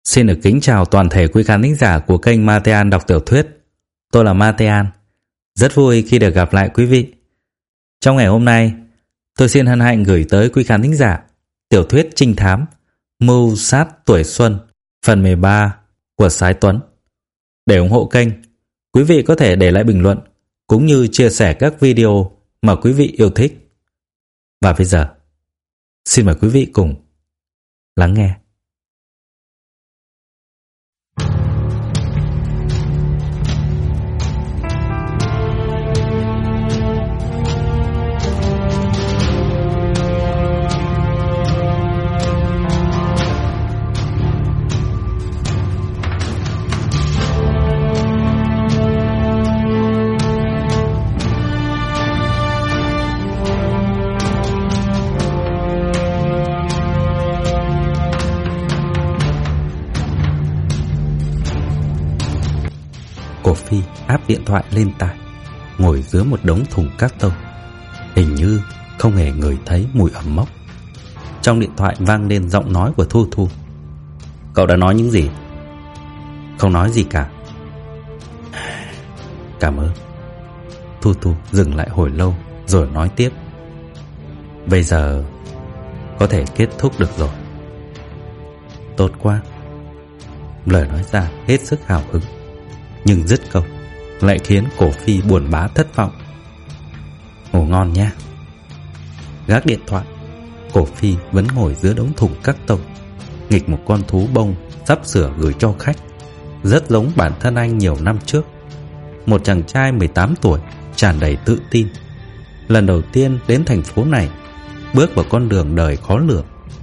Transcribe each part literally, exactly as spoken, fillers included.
Xin được kính chào toàn thể quý khán thính giả của kênh Matean đọc tiểu thuyết. Tôi là Matean. Rất vui khi được gặp lại quý vị. Trong ngày hôm nay, tôi xin hân hạnh gửi tới quý khán thính giả tiểu thuyết trinh thám Mưu sát tuổi xuân phần mười ba của Sái Tuấn. Để ủng hộ kênh, quý vị có thể để lại bình luận cũng như chia sẻ các video mà quý vị yêu thích. Và bây giờ, xin mời quý vị cùng lắng nghe. Cổ Phi áp điện thoại lên tai, ngồi dưới một đống thùng cát tông, hình như không hề ngửi thấy mùi ẩm mốc. Trong điện thoại vang lên giọng nói của Thu Thu. Cậu đã nói những gì? Không nói gì cả. Cảm ơn. Thu Thu dừng lại hồi lâu rồi nói tiếp. Bây giờ có thể kết thúc được rồi. Tốt quá. Lời nói ra hết sức hào hứng, nhưng dứt câu lại khiến Cổ Phi buồn bã thất vọng. Ngủ ngon nha. Gác điện thoại, Cổ Phi vẫn ngồi giữa đống thùng cắt tông, nghịch một con thú bông sắp sửa gửi cho khách, rất giống bản thân anh nhiều năm trước. Một chàng trai mười tám tuổi, tràn đầy tự tin, lần đầu tiên đến thành phố này, bước vào con đường đời khó lường.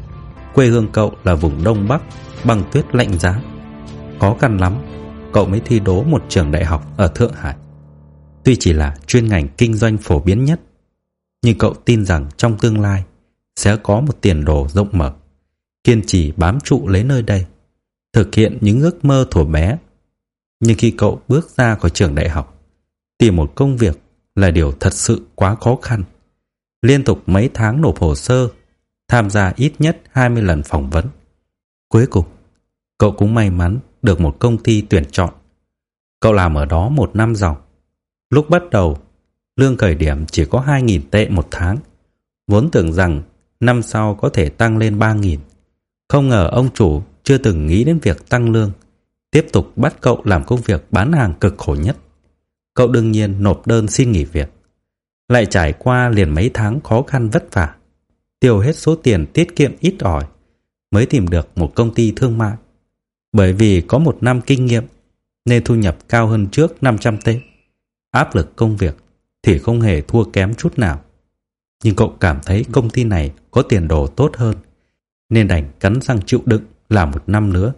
Quê hương cậu là vùng Đông Bắc, băng tuyết lạnh giá. Khó khăn lắm cậu mới thi đỗ một trường đại học ở Thượng Hải. Tuy chỉ là chuyên ngành kinh doanh phổ biến nhất, nhưng cậu tin rằng trong tương lai sẽ có một tiền đồ rộng mở. Kiên trì bám trụ lấy nơi đây, thực hiện những ước mơ thuở bé. Nhưng khi cậu bước ra khỏi trường đại học, tìm một công việc là điều thật sự quá khó khăn. Liên tục mấy tháng nộp hồ sơ, tham gia ít nhất hai mươi lần phỏng vấn. Cuối cùng, cậu cũng may mắn được một công ty tuyển chọn. Cậu làm ở đó một năm dòng. Lúc bắt đầu, lương khởi điểm chỉ có hai nghìn tệ một tháng, vốn tưởng rằng năm sau có thể tăng lên ba nghìn. Không ngờ ông chủ chưa từng nghĩ đến việc tăng lương, tiếp tục bắt cậu làm công việc bán hàng cực khổ nhất. Cậu đương nhiên nộp đơn xin nghỉ việc. Lại trải qua liền mấy tháng khó khăn vất vả, tiêu hết số tiền tiết kiệm ít ỏi mới tìm được một công ty thương mại. Bởi vì có một năm kinh nghiệm nên thu nhập cao hơn trước năm trăm tệ. Áp lực công việc thì không hề thua kém chút nào. Nhưng cậu cảm thấy công ty này có tiền đồ tốt hơn, nên đành cắn răng chịu đựng làm một năm nữa.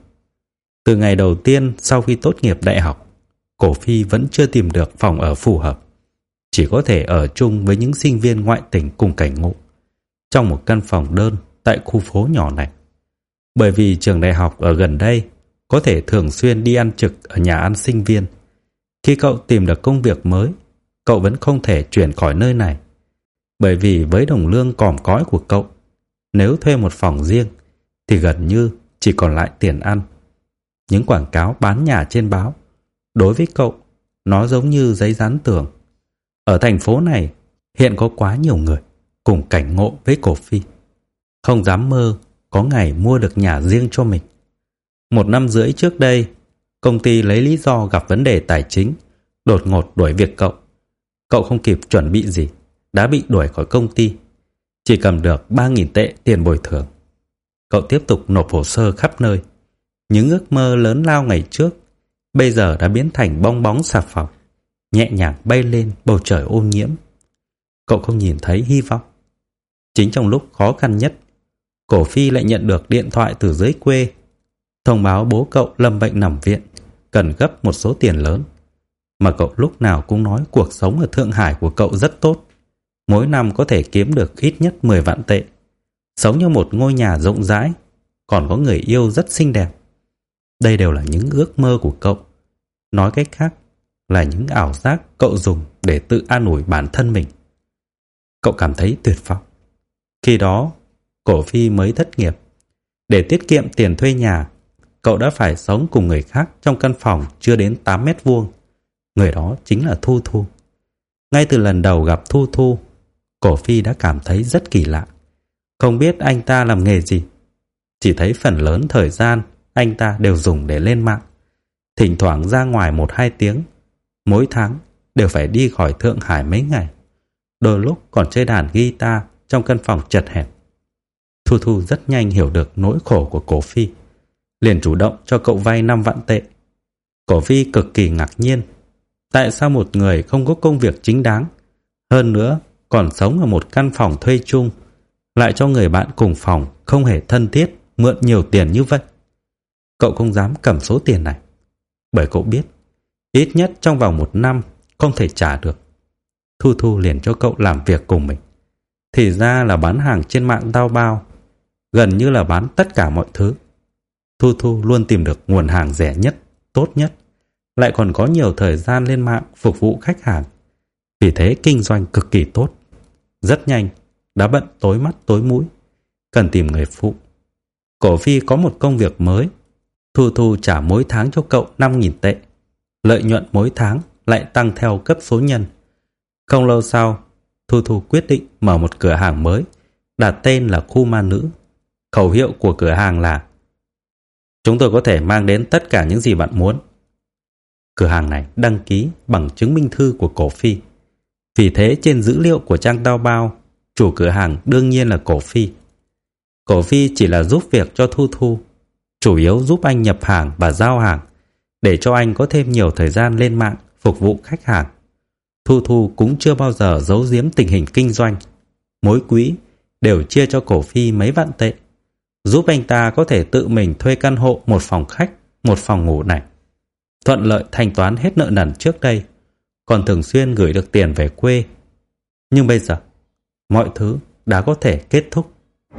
Từ ngày đầu tiên sau khi tốt nghiệp đại học, Cổ Phi vẫn chưa tìm được phòng ở phù hợp, chỉ có thể ở chung với những sinh viên ngoại tỉnh cùng cảnh ngộ, trong một căn phòng đơn tại khu phố nhỏ này. Bởi vì trường đại học ở gần đây, có thể thường xuyên đi ăn trực ở nhà ăn sinh viên. Khi cậu tìm được công việc mới, cậu vẫn không thể chuyển khỏi nơi này. Bởi vì với đồng lương còm cõi của cậu, nếu thuê một phòng riêng thì gần như chỉ còn lại tiền ăn. Những quảng cáo bán nhà trên báo, đối với cậu, nó giống như giấy dán tường. Ở thành phố này, hiện có quá nhiều người cùng cảnh ngộ với Cổ Phi, không dám mơ có ngày mua được nhà riêng cho mình. Một năm rưỡi trước đây, công ty lấy lý do gặp vấn đề tài chính, đột ngột đuổi việc cậu. Cậu không kịp chuẩn bị gì, đã bị đuổi khỏi công ty, chỉ cầm được ba nghìn tệ tiền bồi thường. Cậu tiếp tục nộp hồ sơ khắp nơi. Những ước mơ lớn lao ngày trước bây giờ đã biến thành bong bóng xà phòng, nhẹ nhàng bay lên bầu trời ô nhiễm. Cậu không nhìn thấy hy vọng. Chính trong lúc khó khăn nhất, Cổ Phi lại nhận được điện thoại từ dưới quê, thông báo bố cậu lâm bệnh nằm viện, cần gấp một số tiền lớn. Mà cậu lúc nào cũng nói cuộc sống ở Thượng Hải của cậu rất tốt, mỗi năm có thể kiếm được ít nhất mười vạn tệ, sống như một ngôi nhà rộng rãi, còn có người yêu rất xinh đẹp. Đây đều là những ước mơ của cậu. Nói cách khác là những ảo giác cậu dùng để tự an ủi bản thân mình. Cậu cảm thấy tuyệt vọng. Khi đó, Cổ Phi mới thất nghiệp. Để tiết kiệm tiền thuê nhà, cậu đã phải sống cùng người khác trong căn phòng chưa đến tám mét vuông. Người đó chính là Thu Thu. Ngay từ lần đầu gặp Thu Thu, Cổ Phi đã cảm thấy rất kỳ lạ. Không biết anh ta làm nghề gì, chỉ thấy phần lớn thời gian anh ta đều dùng để lên mạng. Thỉnh thoảng ra ngoài một hai tiếng, mỗi tháng đều phải đi khỏi Thượng Hải mấy ngày. Đôi lúc còn chơi đàn guitar trong căn phòng chật hẹp. Thu Thu rất nhanh hiểu được nỗi khổ của Cổ Phi, liền chủ động cho cậu vay năm vạn tệ. Cổ Phi cực kỳ ngạc nhiên, tại sao một người không có công việc chính đáng, hơn nữa còn sống ở một căn phòng thuê chung, lại cho người bạn cùng phòng không hề thân thiết mượn nhiều tiền như vậy. Cậu không dám cầm số tiền này, bởi cậu biết ít nhất trong vòng một năm không thể trả được. Thu Thu liền cho cậu làm việc cùng mình. Thì ra là bán hàng trên mạng Taobao, gần như là bán tất cả mọi thứ. Thu Thu luôn tìm được nguồn hàng rẻ nhất, tốt nhất, lại còn có nhiều thời gian lên mạng phục vụ khách hàng. Vì thế kinh doanh cực kỳ tốt. Rất nhanh đã bận tối mắt tối mũi, cần tìm người phụ. Cổ Phi có một công việc mới. Thu Thu trả mỗi tháng cho cậu năm nghìn tệ. Lợi nhuận mỗi tháng lại tăng theo cấp số nhân. Không lâu sau, Thu Thu quyết định mở một cửa hàng mới, đặt tên là Khu Ma Nữ. Khẩu hiệu của cửa hàng là: chúng tôi có thể mang đến tất cả những gì bạn muốn. Cửa hàng này đăng ký bằng chứng minh thư của Cổ Phi. Vì thế trên dữ liệu của trang Taobao, chủ cửa hàng đương nhiên là Cổ Phi. Cổ Phi chỉ là giúp việc cho Thu Thu, chủ yếu giúp anh nhập hàng và giao hàng, để cho anh có thêm nhiều thời gian lên mạng phục vụ khách hàng. Thu Thu cũng chưa bao giờ giấu giếm tình hình kinh doanh. Mỗi quý đều chia cho Cổ Phi mấy vạn tệ, giúp anh ta có thể tự mình thuê căn hộ một phòng khách, một phòng ngủ này. Thuận lợi thanh toán hết nợ nần trước đây, còn thường xuyên gửi được tiền về quê. Nhưng bây giờ, mọi thứ đã có thể kết thúc.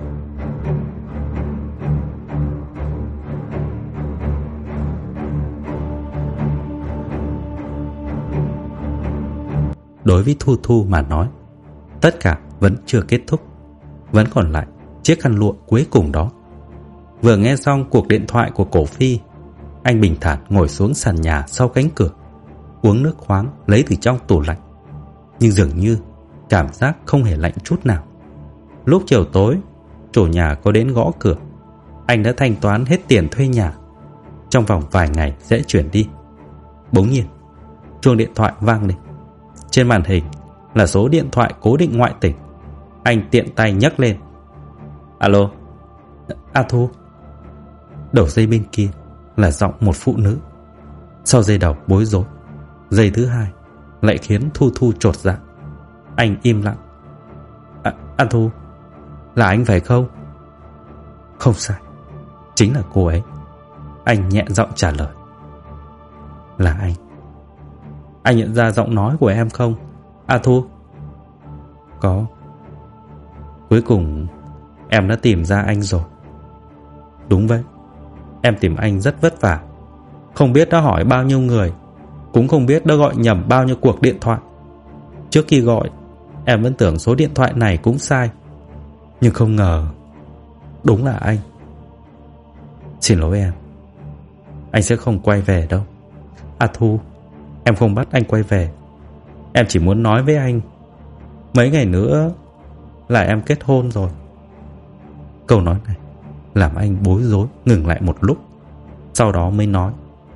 Đối với Thu Thu mà nói, tất cả vẫn chưa kết thúc. Vẫn còn lại chiếc khăn lụa cuối cùng đó. Vừa nghe xong cuộc điện thoại của Cổ Phi, anh bình thản ngồi xuống sàn nhà sau cánh cửa, uống nước khoáng lấy từ trong tủ lạnh. Nhưng dường như cảm giác không hề lạnh chút nào. Lúc chiều tối, chủ nhà có đến gõ cửa. Anh đã thanh toán hết tiền thuê nhà, trong vòng vài ngày sẽ chuyển đi. Bỗng nhiên, chuông điện thoại vang lên. Trên màn hình là số điện thoại cố định ngoại tỉnh. Anh tiện tay nhấc lên. Alo, A Thu. Đầu dây bên kia là giọng một phụ nữ. Sau dây đầu bối rối, dây thứ hai lại khiến Thu Thu chột dạ. Anh im lặng. À, A Thu, là anh phải không? Không sai, chính là cô ấy. Anh nhẹ giọng trả lời. Là anh. Anh nhận ra giọng nói của em không, A Thu? Có. Cuối cùng em đã tìm ra anh rồi. Đúng vậy, em tìm anh rất vất vả. Không biết đã hỏi bao nhiêu người, cũng không biết đã gọi nhầm bao nhiêu cuộc điện thoại. Trước khi gọi, em vẫn tưởng số điện thoại này cũng sai, nhưng không ngờ đúng là anh. Xin lỗi em, anh sẽ không quay về đâu. A Thu, em không bắt anh quay về. Em chỉ muốn nói với anh, mấy ngày nữa là em kết hôn rồi. Câu nói này làm anh bối rối, ngừng lại một lúc, sau đó mới nói.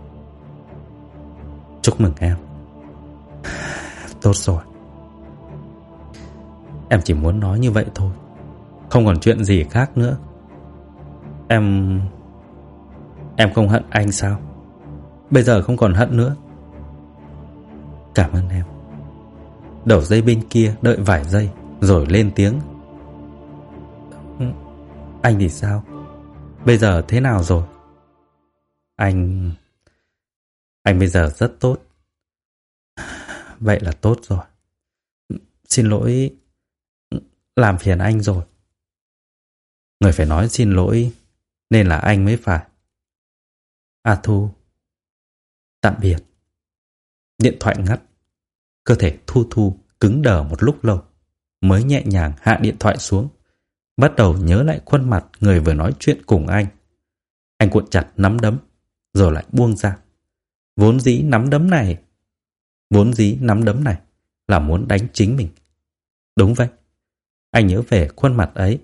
Chúc mừng em. Tốt rồi. Em chỉ muốn nói như vậy thôi, không còn chuyện gì khác nữa. Em... Em không hận anh sao? Bây giờ không còn hận nữa. Cảm ơn em. Đầu dây bên kia đợi vài giây rồi lên tiếng. Anh thì sao? Bây giờ thế nào rồi? Anh... Anh bây giờ rất tốt. Vậy là tốt rồi. Xin lỗi, làm phiền anh rồi. Người phải nói xin lỗi nên là anh mới phải. A Thu, tạm biệt. Điện thoại ngắt. Cơ thể Thu Thu cứng đờ một lúc lâu, mới nhẹ nhàng hạ điện thoại xuống, bắt đầu nhớ lại khuôn mặt người vừa nói chuyện cùng anh. Anh cuộn chặt nắm đấm, rồi lại buông ra. Vốn dĩ nắm đấm này, vốn dĩ nắm đấm này là muốn đánh chính mình. Đúng vậy, anh nhớ về khuôn mặt ấy.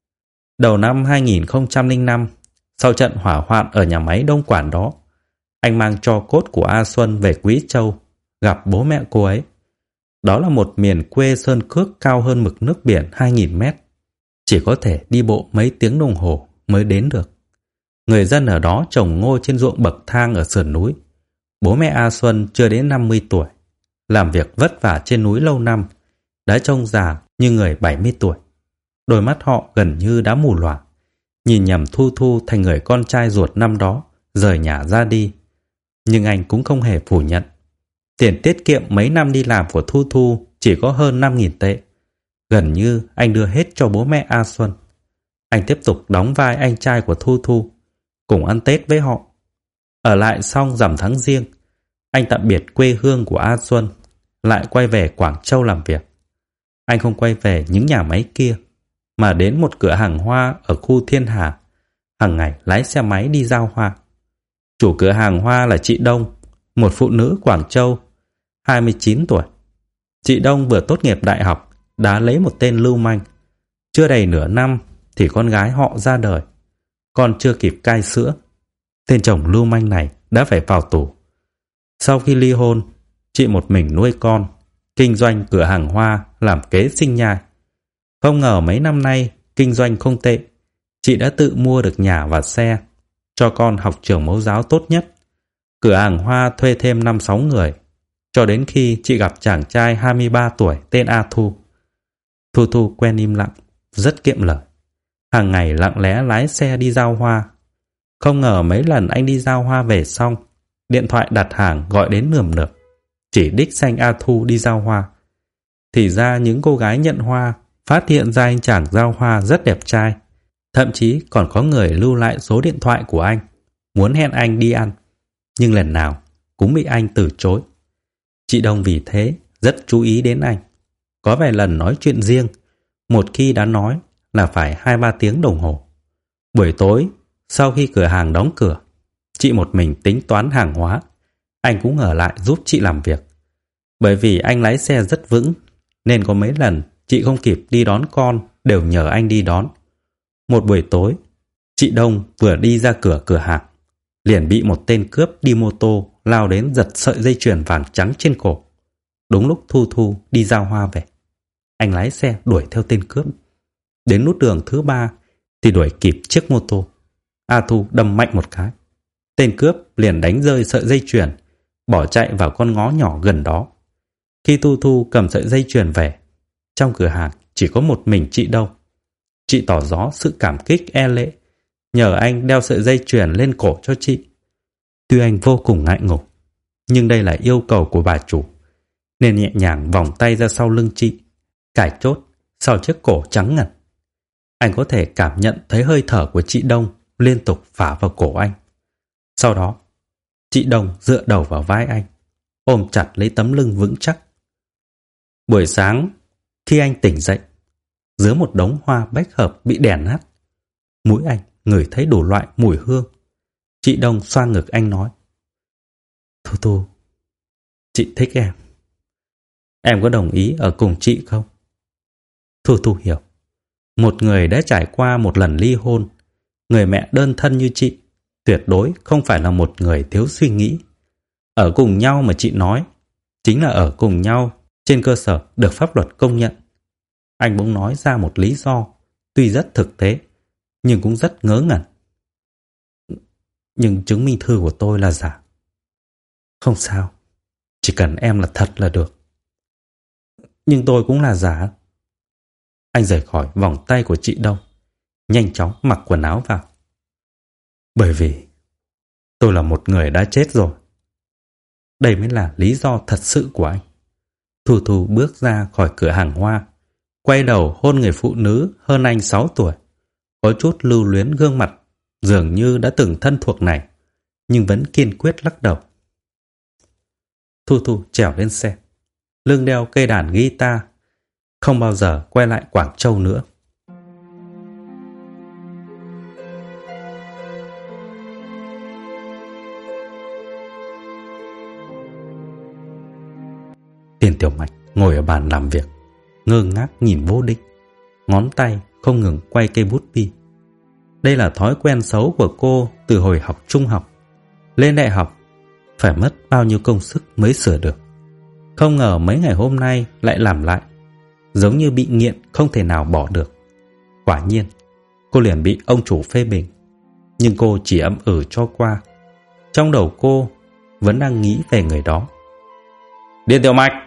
Đầu năm hai nghìn không trăm lẻ năm, sau trận hỏa hoạn ở nhà máy đông quản đó, anh mang tro cốt của A Xuân về Quý Châu, gặp bố mẹ cô ấy. Đó là một miền quê sơn cước cao hơn mực nước biển hai nghìn mét. Chỉ có thể đi bộ mấy tiếng đồng hồ mới đến được. Người dân ở đó trồng ngô trên ruộng bậc thang ở sườn núi. Bố mẹ A Xuân chưa đến năm mươi tuổi, làm việc vất vả trên núi lâu năm, đã trông già như người bảy mươi tuổi. Đôi mắt họ gần như đã mù lòa, nhìn nhầm Thu Thu thành người con trai ruột năm đó, rời nhà ra đi. Nhưng anh cũng không hề phủ nhận. Tiền tiết kiệm mấy năm đi làm của Thu Thu chỉ có hơn năm nghìn tệ. Gần như anh đưa hết cho bố mẹ A Xuân. Anh tiếp tục đóng vai anh trai của Thu Thu, cùng ăn Tết với họ. Ở lại xong rằm tháng Giêng, anh tạm biệt quê hương của A Xuân, lại quay về Quảng Châu làm việc. Anh không quay về những nhà máy kia, mà đến một cửa hàng hoa ở khu Thiên Hà, hàng ngày lái xe máy đi giao hoa. Chủ cửa hàng hoa là chị Đông, một phụ nữ Quảng Châu, hai mươi chín tuổi. Chị Đông vừa tốt nghiệp đại học, đã lấy một tên lưu manh. Chưa đầy nửa năm thì con gái họ ra đời. Con chưa kịp cai sữa, tên chồng lưu manh này đã phải vào tù. Sau khi ly hôn, chị một mình nuôi con, kinh doanh cửa hàng hoa làm kế sinh nhai. Không ngờ mấy năm nay kinh doanh không tệ, chị đã tự mua được nhà và xe, cho con học trường mẫu giáo tốt nhất. Cửa hàng hoa thuê thêm năm sáu người, cho đến khi chị gặp chàng trai hai mươi ba tuổi tên A Thu. Thu Thu quen im lặng, rất kiệm lời. Hàng ngày lặng lẽ lái xe đi giao hoa. Không ngờ mấy lần anh đi giao hoa về xong, điện thoại đặt hàng gọi đến nườm nượp, chỉ đích danh A Thu đi giao hoa. Thì ra những cô gái nhận hoa phát hiện ra anh chàng giao hoa rất đẹp trai. Thậm chí còn có người lưu lại số điện thoại của anh, muốn hẹn anh đi ăn. Nhưng lần nào cũng bị anh từ chối. Chị Đông vì thế rất chú ý đến anh. Có vài lần nói chuyện riêng, một khi đã nói là phải hai ba tiếng đồng hồ. Buổi tối, sau khi cửa hàng đóng cửa, chị một mình tính toán hàng hóa, anh cũng ở lại giúp chị làm việc. Bởi vì anh lái xe rất vững, nên có mấy lần chị không kịp đi đón con đều nhờ anh đi đón. Một buổi tối, chị Đông vừa đi ra cửa cửa hàng, liền bị một tên cướp đi mô tô lao đến giật sợi dây chuyền vàng trắng trên cổ. Đúng lúc Thu Thu đi giao hoa về, anh lái xe đuổi theo tên cướp. Đến nút đường thứ ba thì đuổi kịp chiếc mô tô. A Thu đâm mạnh một cái, tên cướp liền đánh rơi sợi dây chuyền, bỏ chạy vào con ngõ nhỏ gần đó. Khi Thu Thu cầm sợi dây chuyền về, trong cửa hàng chỉ có một mình chị Đông. Chị tỏ rõ sự cảm kích e lệ, nhờ anh đeo sợi dây chuyền lên cổ cho chị. Tuy anh vô cùng ngại ngùng, nhưng đây là yêu cầu của bà chủ, nên nhẹ nhàng vòng tay ra sau lưng chị, cài chốt sau chiếc cổ trắng ngần. Anh có thể cảm nhận thấy hơi thở của chị Đông liên tục phả vào cổ anh. Sau đó, chị Đông dựa đầu vào vai anh, ôm chặt lấy tấm lưng vững chắc. Buổi sáng, khi anh tỉnh dậy, dưới một đống hoa bách hợp bị đè nát, mũi anh ngửi thấy đủ loại mùi hương. Chị Đông xoa ngực anh nói: Thu Thu, chị thích em. Em có đồng ý ở cùng chị không? Thu Thu hiểu. Một người đã trải qua một lần ly hôn, người mẹ đơn thân như chị, tuyệt đối không phải là một người thiếu suy nghĩ. Ở cùng nhau mà chị nói, chính là ở cùng nhau trên cơ sở được pháp luật công nhận. Anh bỗng nói ra một lý do, tuy rất thực tế, nhưng cũng rất ngớ ngẩn. Nhưng chứng minh thư của tôi là giả. Không sao, chỉ cần em là thật là được. Nhưng tôi cũng là giả. Anh rời khỏi vòng tay của chị Đông, nhanh chóng mặc quần áo vào. Bởi vì tôi là một người đã chết rồi. Đây mới là lý do thật sự của anh. Thu Thu bước ra khỏi cửa hàng hoa, quay đầu hôn người phụ nữ hơn anh sáu tuổi, có chút lưu luyến gương mặt, dường như đã từng thân thuộc này, nhưng vẫn kiên quyết lắc đầu. Thu Thu trèo lên xe, lưng đeo cây đàn guitar, không bao giờ quay lại Quảng Châu nữa. Điền Tiểu Mạch ngồi ở bàn làm việc, ngơ ngác nhìn Vô Địch, ngón tay không ngừng quay cây bút bi. Đây là thói quen xấu của cô từ hồi học trung học. Lên đại học phải mất bao nhiêu công sức mới sửa được. Không ngờ mấy ngày hôm nay lại làm lại, giống như bị nghiện không thể nào bỏ được. Quả nhiên, cô liền bị ông chủ phê bình. Nhưng cô chỉ ậm ừ cho qua. Trong đầu cô vẫn đang nghĩ về người đó. Điền Tiểu Mạch!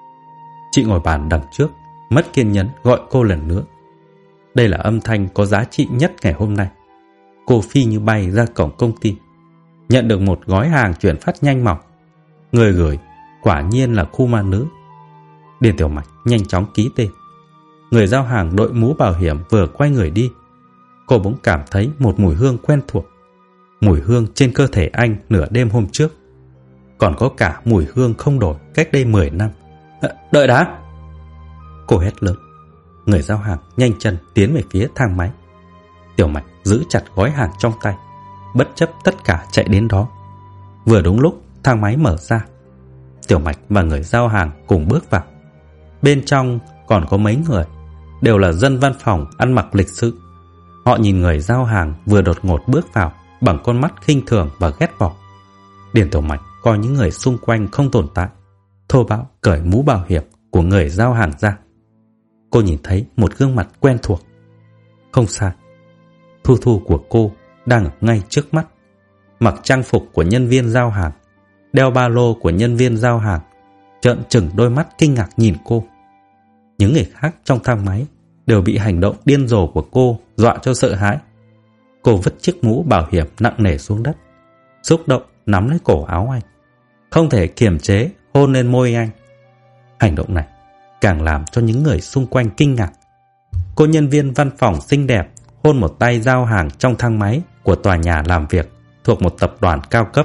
Chị ngồi bàn đằng trước, mất kiên nhẫn gọi cô lần nữa. Đây là âm thanh có giá trị nhất ngày hôm nay. Cô phi như bay ra cổng công ty, nhận được một gói hàng chuyển phát nhanh mỏng. Người gửi quả nhiên là khu ma nữ. Điền Tiểu Mạch nhanh chóng ký tên. Người giao hàng đội mũ bảo hiểm vừa quay người đi, cô bỗng cảm thấy một mùi hương quen thuộc. Mùi hương trên cơ thể anh nửa đêm hôm trước. Còn có cả mùi hương không đổi cách đây mười năm. À, đợi đã! Cô hét lớn. Người giao hàng nhanh chân tiến về phía thang máy. Tiểu Mạch giữ chặt gói hàng trong tay, bất chấp tất cả chạy đến đó. Vừa đúng lúc thang máy mở ra, Tiểu Mạch và người giao hàng cùng bước vào. Bên trong còn có mấy người, đều là dân văn phòng ăn mặc lịch sự. Họ nhìn người giao hàng vừa đột ngột bước vào bằng con mắt khinh thường và ghét bỏ. Điền Tiểu Mạch coi những người xung quanh không tồn tại, thô bạo cởi mũ bảo hiểm của người giao hàng ra. Cô nhìn thấy một gương mặt quen thuộc. Không sai, Thu Thu của cô đang ở ngay trước mắt, mặc trang phục của nhân viên giao hàng, đeo ba lô của nhân viên giao hàng, trợn trừng đôi mắt kinh ngạc nhìn cô. Những người khác trong thang máy đều bị hành động điên rồ của cô dọa cho sợ hãi. Cô vứt chiếc mũ bảo hiểm nặng nề xuống đất, xúc động nắm lấy cổ áo anh, không thể kiềm chế hôn lên môi anh. Hành động này càng làm cho những người xung quanh kinh ngạc. Cô nhân viên văn phòng xinh đẹp hôn một tay giao hàng trong thang máy của tòa nhà làm việc thuộc một tập đoàn cao cấp.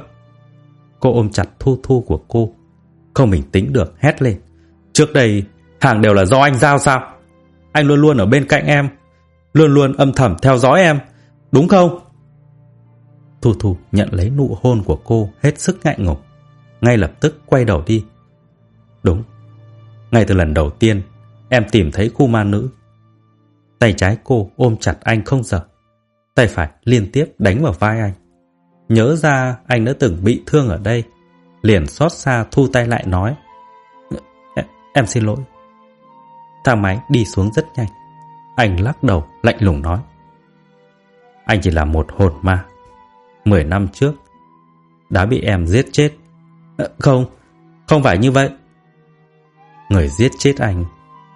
Cô ôm chặt Thu Thu của cô, không bình tĩnh được hét lên. Trước đây hàng đều là do anh giao sao? Anh luôn luôn ở bên cạnh em, luôn luôn âm thầm theo dõi em, đúng không? Thu Thu nhận lấy nụ hôn của cô hết sức ngại ngùng, ngay lập tức quay đầu đi. Đúng, ngay từ lần đầu tiên em tìm thấy khu ma nữ. Tay trái cô ôm chặt anh không rời, tay phải liên tiếp đánh vào vai anh. Nhớ ra anh đã từng bị thương ở đây, liền xót xa thu tay lại nói, Em, em xin lỗi. Thang máy đi xuống rất nhanh. Anh lắc đầu lạnh lùng nói, anh chỉ là một hồn ma, Mười năm trước đã bị em giết chết. à, Không, không phải như vậy. Người giết chết anh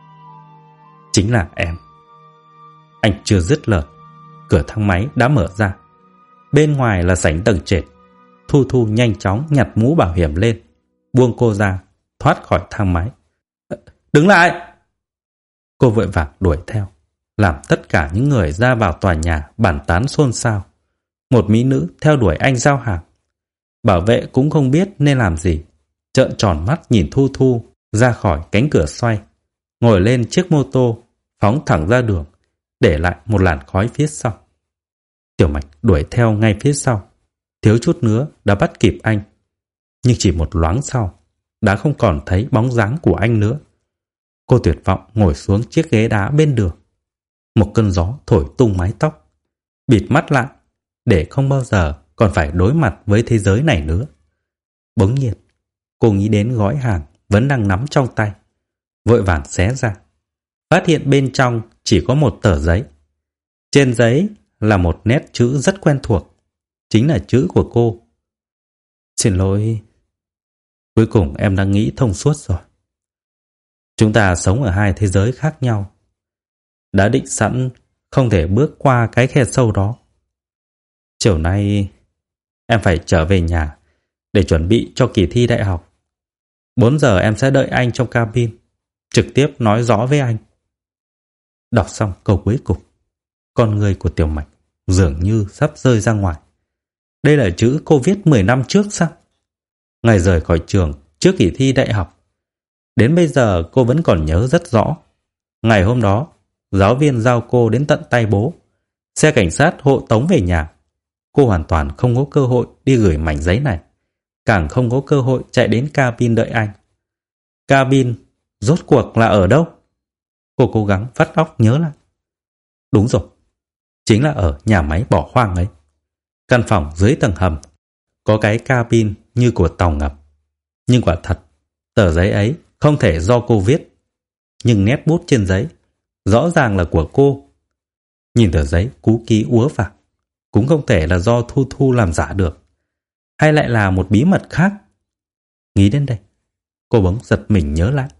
chính là em. Anh chưa dứt lời, cửa thang máy đã mở ra. Bên ngoài là sảnh tầng trệt. Thu Thu nhanh chóng nhặt mũ bảo hiểm lên, buông cô ra, thoát khỏi thang máy. Đứng lại! Cô vội vàng đuổi theo, làm tất cả những người ra vào tòa nhà bàn tán xôn xao. Một mỹ nữ theo đuổi anh giao hàng. Bảo vệ cũng không biết nên làm gì, trợn tròn mắt nhìn Thu Thu ra khỏi cánh cửa xoay, ngồi lên chiếc mô tô, phóng thẳng ra đường, để lại một làn khói phía sau. Tiểu Mạch đuổi theo ngay phía sau, thiếu chút nữa đã bắt kịp anh. Nhưng chỉ một loáng sau, đã không còn thấy bóng dáng của anh nữa. Cô tuyệt vọng ngồi xuống chiếc ghế đá bên đường. Một cơn gió thổi tung mái tóc, bịt mắt lại, để không bao giờ còn phải đối mặt với thế giới này nữa. Bỗng nhiên, cô nghĩ đến gói hàng vẫn đang nắm trong tay, vội vàng xé ra, phát hiện bên trong chỉ có một tờ giấy. Trên giấy là một nét chữ rất quen thuộc, chính là chữ của cô. Xin lỗi, cuối cùng em đã nghĩ thông suốt rồi. Chúng ta sống ở hai thế giới khác nhau, đã định sẵn không thể bước qua cái khe sâu đó. Chiều nay em phải trở về nhà để chuẩn bị cho kỳ thi đại học. Bốn giờ em sẽ đợi anh trong cabin, trực tiếp nói rõ với anh. Đọc xong câu cuối cùng, con người của Tiểu Mạch dường như sắp rơi ra ngoài. Đây là chữ cô viết mười năm trước sao? Ngày rời khỏi trường trước kỳ thi đại học. Đến bây giờ cô vẫn còn nhớ rất rõ. Ngày hôm đó, giáo viên giao cô đến tận tay bố. Xe cảnh sát hộ tống về nhà. Cô hoàn toàn không có cơ hội đi gửi mảnh giấy này, càng không có cơ hội chạy đến cabin đợi anh. Cabin rốt cuộc là ở đâu? Cô cố gắng vắt óc nhớ lại. Đúng rồi, chính là ở nhà máy bỏ hoang ấy. Căn phòng dưới tầng hầm có cái cabin như của tàu ngầm. Nhưng quả thật, tờ giấy ấy không thể do cô viết. Nhưng nét bút trên giấy rõ ràng là của cô. Nhìn tờ giấy cú ký úa vào, cũng không thể là do Thu Thu làm giả được. Hay lại là một bí mật khác? Nghĩ đến đây, cô bỗng giật mình nhớ lại.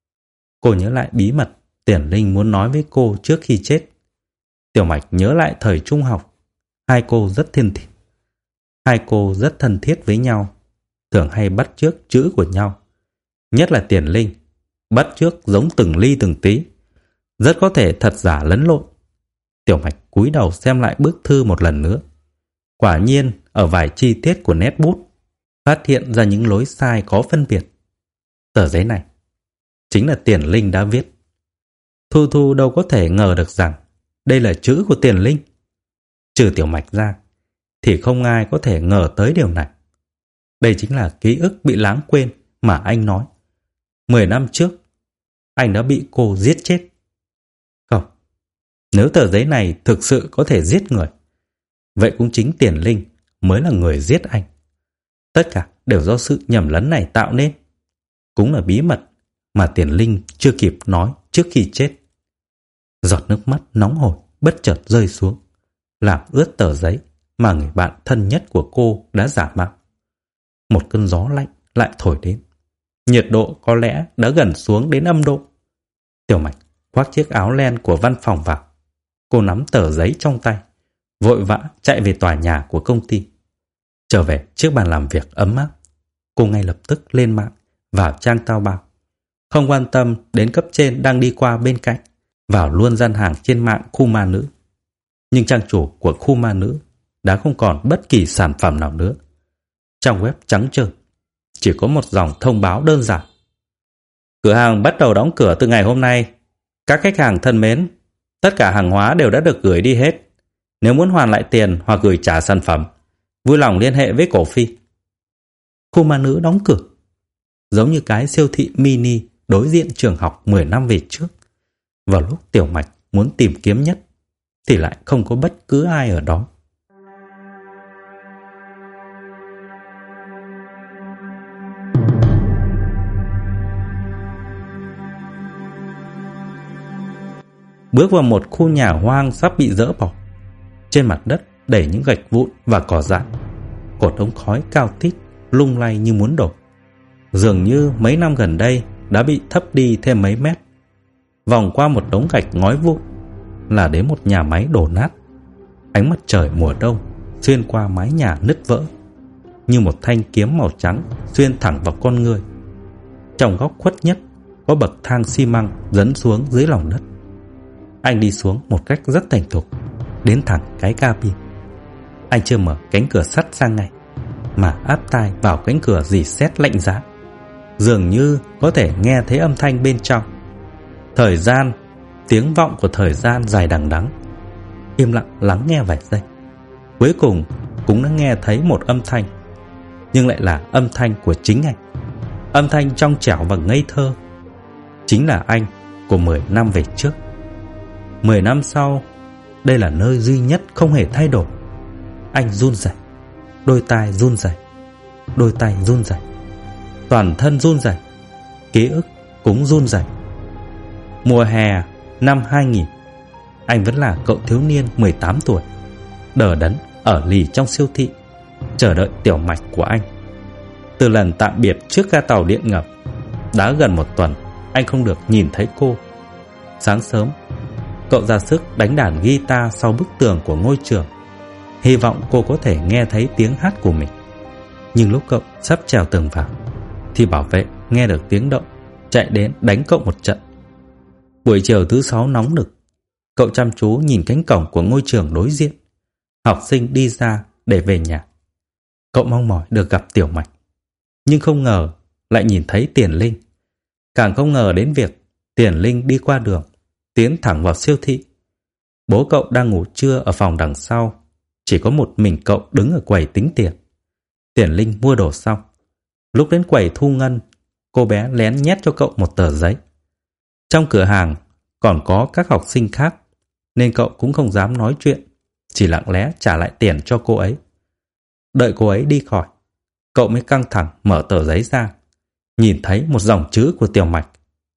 Cô nhớ lại bí mật Tiền Linh muốn nói với cô trước khi chết. Tiểu Mạch nhớ lại thời trung học, hai cô rất thân thiết. Hai cô rất thân thiết với nhau, thường hay bắt chước chữ của nhau. Nhất là Tiền Linh, bắt chước giống từng ly từng tí, rất có thể thật giả lẫn lộn. Tiểu Mạch cúi đầu xem lại bức thư một lần nữa. Quả nhiên, ở vài chi tiết của nét bút, phát hiện ra những lối sai có phân biệt. Tờ giấy này chính là Tiền Linh đã viết. Thu Thu đâu có thể ngờ được rằng đây là chữ của Tiền Linh. Trừ Tiểu Mạch ra, thì không ai có thể ngờ tới điều này. Đây chính là ký ức bị lãng quên mà anh nói. Mười năm trước, anh đã bị cô giết chết. Không, nếu tờ giấy này thực sự có thể giết người, vậy cũng chính Tiền Linh mới là người giết anh. Tất cả đều do sự nhầm lẫn này tạo nên. Cũng là bí mật mà Tiền Linh chưa kịp nói trước khi chết. Giọt nước mắt nóng hổi bất chợt rơi xuống, làm ướt tờ giấy mà người bạn thân nhất của cô đã giả mạo. Một cơn gió lạnh lại thổi đến. Nhiệt độ có lẽ đã gần xuống đến âm độ. Tiểu Mạch khoác chiếc áo len của văn phòng vào. Cô nắm tờ giấy trong tay, vội vã chạy về tòa nhà của công ty. Trở về chiếc bàn làm việc ấm áp, cô ngay lập tức lên mạng, vào trang Taobao. Không quan tâm đến cấp trên đang đi qua bên cạnh, vào luôn gian hàng trên mạng khu ma nữ. Nhưng trang chủ của khu ma nữ đã không còn bất kỳ sản phẩm nào nữa. Trang web trắng trơn, chỉ có một dòng thông báo đơn giản. Cửa hàng bắt đầu đóng cửa từ ngày hôm nay. Các khách hàng thân mến, tất cả hàng hóa đều đã được gửi đi hết. Nếu muốn hoàn lại tiền hoặc gửi trả sản phẩm, vui lòng liên hệ với Cổ Phi. Khu ma nữ đóng cửa, giống như cái siêu thị mini đối diện trường học mười năm về trước. Vào lúc Tiểu Mạch muốn tìm kiếm nhất, thì lại không có bất cứ ai ở đó. Bước vào một khu nhà hoang sắp bị dỡ bỏ. Trên mặt đất đầy những gạch vụn và cỏ dại. Cột ống khói cao tít lung lay như muốn đổ. Dường như mấy năm gần đây đã bị thấp đi thêm mấy mét. Vòng qua một đống gạch ngói vụn là đến một nhà máy đổ nát. Ánh mặt trời mùa đông xuyên qua mái nhà nứt vỡ, như một thanh kiếm màu trắng xuyên thẳng vào con người. Trong góc khuất nhất có bậc thang xi măng dẫn xuống dưới lòng đất. Anh đi xuống một cách rất thành thục, đến thẳng cái cabin. Anh chưa mở cánh cửa sắt sang ngay, mà áp tai vào cánh cửa rỉ sét lạnh giá. Dường như có thể nghe thấy âm thanh bên trong. Thời gian, tiếng vọng của thời gian dài đằng đẵng. Im lặng lắng nghe vài giây, cuối cùng cũng đã nghe thấy một âm thanh, nhưng lại là âm thanh của chính anh. Âm thanh trong trẻo và ngây thơ. Chính là anh của mười năm về trước. Mười năm sau, đây là nơi duy nhất không hề thay đổi. Anh run rẩy, đôi tai run rẩy, đôi tay run rẩy, toàn thân run rẩy, ký ức cũng run rẩy. Mùa hè năm hai nghìn, anh vẫn là cậu thiếu niên mười tám tuổi, đờ đẫn ở lì trong siêu thị, chờ đợi Tiểu Mạch của anh. Từ lần tạm biệt trước ga tàu điện ngầm, đã gần một tuần anh không được nhìn thấy cô. Sáng sớm, cậu ra sức đánh đàn guitar sau bức tường của ngôi trường, hy vọng cô có thể nghe thấy tiếng hát của mình. Nhưng lúc cậu sắp trèo tường vào, thì bảo vệ nghe được tiếng động, chạy đến đánh cậu một trận. Buổi chiều thứ sáu nóng nực, cậu chăm chú nhìn cánh cổng của ngôi trường đối diện. Học sinh đi ra để về nhà. Cậu mong mỏi được gặp Tiểu Mạch, nhưng không ngờ lại nhìn thấy Tiền Linh. Càng không ngờ đến việc Tiền Linh đi qua đường, tiến thẳng vào siêu thị. Bố cậu đang ngủ trưa ở phòng đằng sau, chỉ có một mình cậu đứng ở quầy tính tiền. Tiền Linh mua đồ xong, lúc đến quầy thu ngân, cô bé lén nhét cho cậu một tờ giấy. Trong cửa hàng còn có các học sinh khác, nên cậu cũng không dám nói chuyện, chỉ lặng lẽ trả lại tiền cho cô ấy. Đợi cô ấy đi khỏi, cậu mới căng thẳng mở tờ giấy ra, nhìn thấy một dòng chữ của Tiểu Mạch.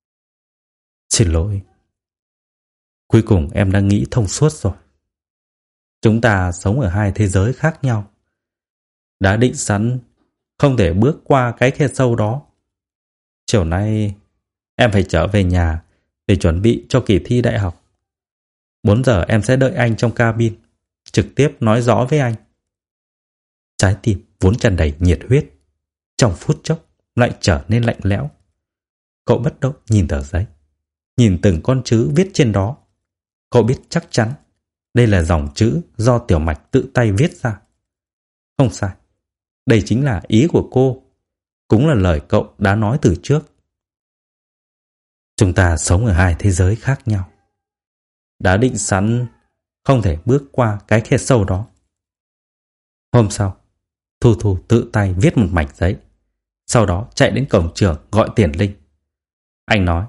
Xin lỗi. Cuối cùng em đã nghĩ thông suốt rồi. Chúng ta sống ở hai thế giới khác nhau. Đã định sẵn không thể bước qua cái khe sâu đó. Chiều nay em phải trở về nhà để chuẩn bị cho kỳ thi đại học. Bốn giờ em sẽ đợi anh trong cabin, trực tiếp nói rõ với anh. Trái tim vốn tràn đầy nhiệt huyết, trong phút chốc lại trở nên lạnh lẽo. Cậu bất động nhìn tờ giấy, nhìn từng con chữ viết trên đó. Cậu biết chắc chắn đây là dòng chữ do Tiểu Mạch tự tay viết ra. Không sai, đây chính là ý của cô, cũng là lời cậu đã nói từ trước. Chúng ta sống ở hai thế giới khác nhau. Đã định sẵn không thể bước qua cái khe sâu đó. Hôm sau, Thu Thu tự tay viết một mảnh giấy, sau đó chạy đến cổng trường gọi Tiền Linh. Anh nói,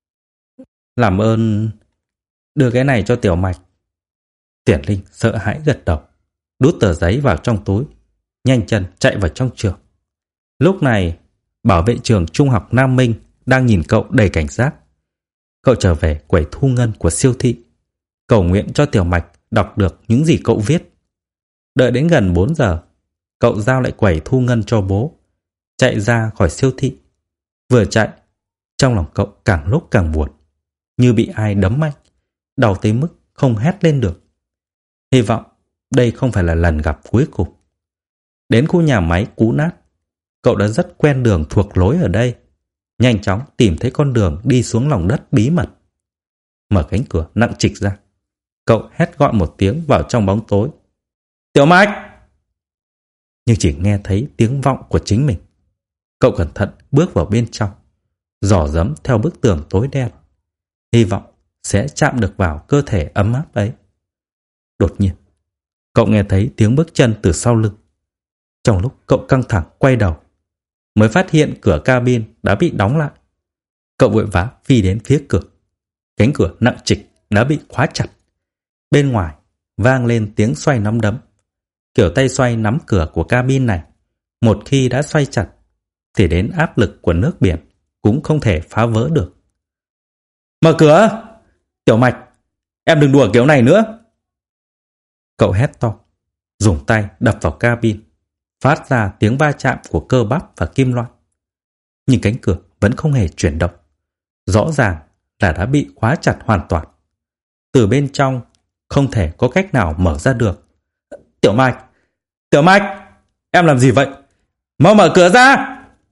làm ơn đưa cái này cho Tiểu Mạch. Tiền Linh sợ hãi gật đầu, đút tờ giấy vào trong túi, nhanh chân chạy vào trong trường. Lúc này, bảo vệ trường trung học Nam Minh đang nhìn cậu đầy cảnh giác. Cậu trở về quầy thu ngân của siêu thị, cầu nguyện cho Tiểu Mạch đọc được những gì cậu viết. Đợi đến gần bốn giờ, cậu giao lại quầy thu ngân cho bố, chạy ra khỏi siêu thị. Vừa chạy, trong lòng cậu càng lúc càng buồn, như bị ai đấm mạnh, đau tới mức không hét lên được. Hy vọng đây không phải là lần gặp cuối cùng. Đến khu nhà máy cũ nát, cậu đã rất quen đường thuộc lối ở đây, nhanh chóng tìm thấy con đường đi xuống lòng đất bí mật. Mở cánh cửa nặng trịch ra, cậu hét gọi một tiếng vào trong bóng tối. Tiểu Mạch! Nhưng chỉ nghe thấy tiếng vọng của chính mình. Cậu cẩn thận bước vào bên trong, dò dẫm theo bức tường tối đen, hy vọng sẽ chạm được vào cơ thể ấm áp ấy. Đột nhiên, cậu nghe thấy tiếng bước chân từ sau lưng. Trong lúc cậu căng thẳng quay đầu, mới phát hiện cửa cabin đã bị đóng lại. Cậu vội vã phi đến phía cửa. Cánh cửa nặng trịch đã bị khóa chặt. Bên ngoài vang lên tiếng xoay nắm đấm. Kiểu tay xoay nắm cửa của cabin này, một khi đã xoay chặt thì đến áp lực của nước biển cũng không thể phá vỡ được. Mở cửa! Tiểu Mạch, em đừng đùa kiểu này nữa! Cậu hét to, dùng tay đập vào cabin, phát ra tiếng va chạm của cơ bắp và kim loại. Nhưng cánh cửa vẫn không hề chuyển động. Rõ ràng là đã bị khóa chặt hoàn toàn. Từ bên trong không thể có cách nào mở ra được. Tiểu Mạch! Tiểu Mạch! Em làm gì vậy? Mau mở cửa ra!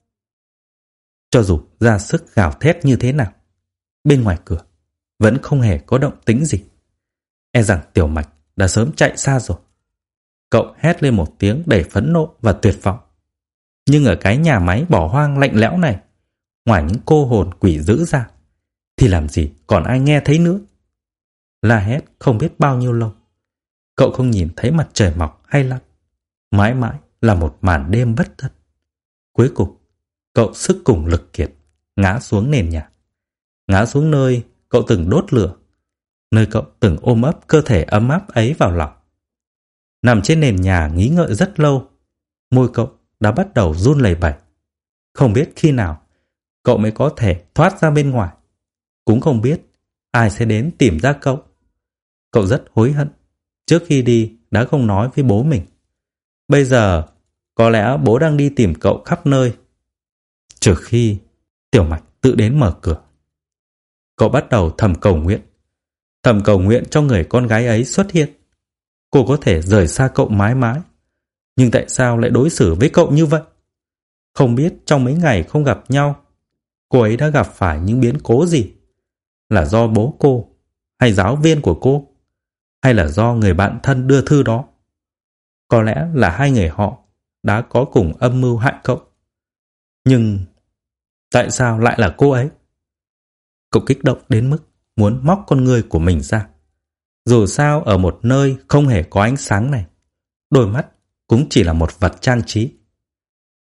Cho dù ra sức gào thét như thế nào, bên ngoài cửa vẫn không hề có động tĩnh gì. E rằng Tiểu Mạch đã sớm chạy xa rồi. Cậu hét lên một tiếng đầy phẫn nộ và tuyệt vọng. Nhưng ở cái nhà máy bỏ hoang lạnh lẽo này, ngoài những cô hồn quỷ dữ ra, thì làm gì còn ai nghe thấy nữa. La hét không biết bao nhiêu lâu, cậu không nhìn thấy mặt trời mọc hay lặn. Mãi mãi là một màn đêm bất tận. Cuối cùng, cậu sức cùng lực kiệt, ngã xuống nền nhà. Ngã xuống nơi cậu từng đốt lửa, nơi cậu từng ôm ấp cơ thể ấm áp ấy vào lòng. Nằm trên nền nhà nghĩ ngợi rất lâu, môi cậu đã bắt đầu run lẩy bẩy. Không biết khi nào cậu mới có thể thoát ra bên ngoài. Cũng không biết ai sẽ đến tìm ra cậu. Cậu rất hối hận trước khi đi đã không nói với bố mình. Bây giờ có lẽ bố đang đi tìm cậu khắp nơi. Trừ khi Tiểu Mạch tự đến mở cửa. Cậu bắt đầu thầm cầu nguyện. Thầm cầu nguyện cho người con gái ấy xuất hiện. Cô có thể rời xa cậu mãi mãi. Nhưng tại sao lại đối xử với cậu như vậy? Không biết trong mấy ngày không gặp nhau, cô ấy đã gặp phải những biến cố gì? Là do bố cô, hay giáo viên của cô, hay là do người bạn thân đưa thư đó? Có lẽ là hai người họ đã có cùng âm mưu hại cậu. Nhưng tại sao lại là cô ấy? Cậu kích động đến mức muốn móc con ngươi của mình ra. Dù sao ở một nơi không hề có ánh sáng này, đôi mắt cũng chỉ là một vật trang trí.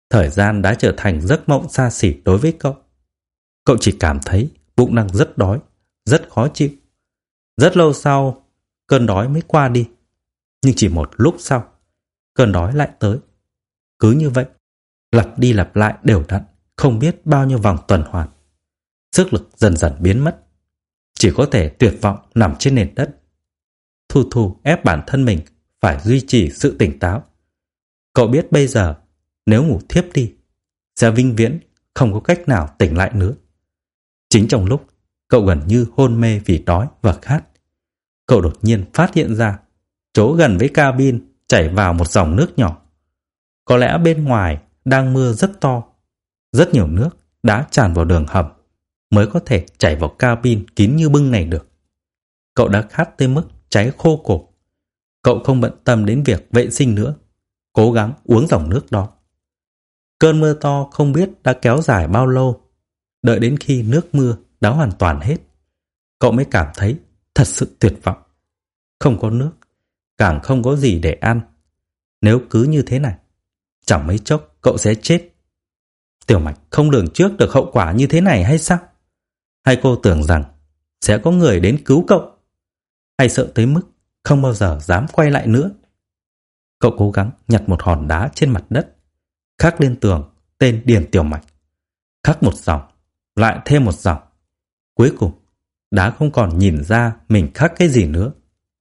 Thời gian đã trở thành giấc mộng xa xỉ đối với cậu. Cậu chỉ cảm thấy bụng đang rất đói, rất khó chịu. Rất lâu sau, cơn đói mới qua đi. Nhưng chỉ một lúc sau, cơn đói lại tới. Cứ như vậy, lặp đi lặp lại đều đặn, không biết bao nhiêu vòng tuần hoàn. Sức lực dần dần biến mất. Chỉ có thể tuyệt vọng nằm trên nền đất. Thu Thu ép bản thân mình phải duy trì sự tỉnh táo. Cậu biết bây giờ nếu ngủ thiếp đi sẽ vĩnh viễn không có cách nào tỉnh lại nữa. Chính trong lúc cậu gần như hôn mê vì đói và khát, cậu đột nhiên phát hiện ra chỗ gần với cabin chảy vào một dòng nước nhỏ. Có lẽ bên ngoài đang mưa rất to. Rất nhiều nước đã tràn vào đường hầm mới có thể chảy vào cabin kín như bưng này được. Cậu đã khát tới mức cháy khô cổ. Cậu không bận tâm đến việc vệ sinh nữa, cố gắng uống dòng nước đó. Cơn mưa to không biết đã kéo dài bao lâu. Đợi đến khi nước mưa đã hoàn toàn hết, cậu mới cảm thấy thật sự tuyệt vọng. Không có nước, càng không có gì để ăn. Nếu cứ như thế này, chẳng mấy chốc cậu sẽ chết. Tiểu Mạch không lường trước được hậu quả như thế này hay sao? Hay cô tưởng rằng sẽ có người đến cứu cậu? Hay sợ tới mức không bao giờ dám quay lại nữa? Cậu cố gắng nhặt một hòn đá trên mặt đất, khắc lên tường tên Điền Tiểu Mạch. Khắc một dòng, lại thêm một dòng. Cuối cùng, đá không còn nhìn ra mình khắc cái gì nữa.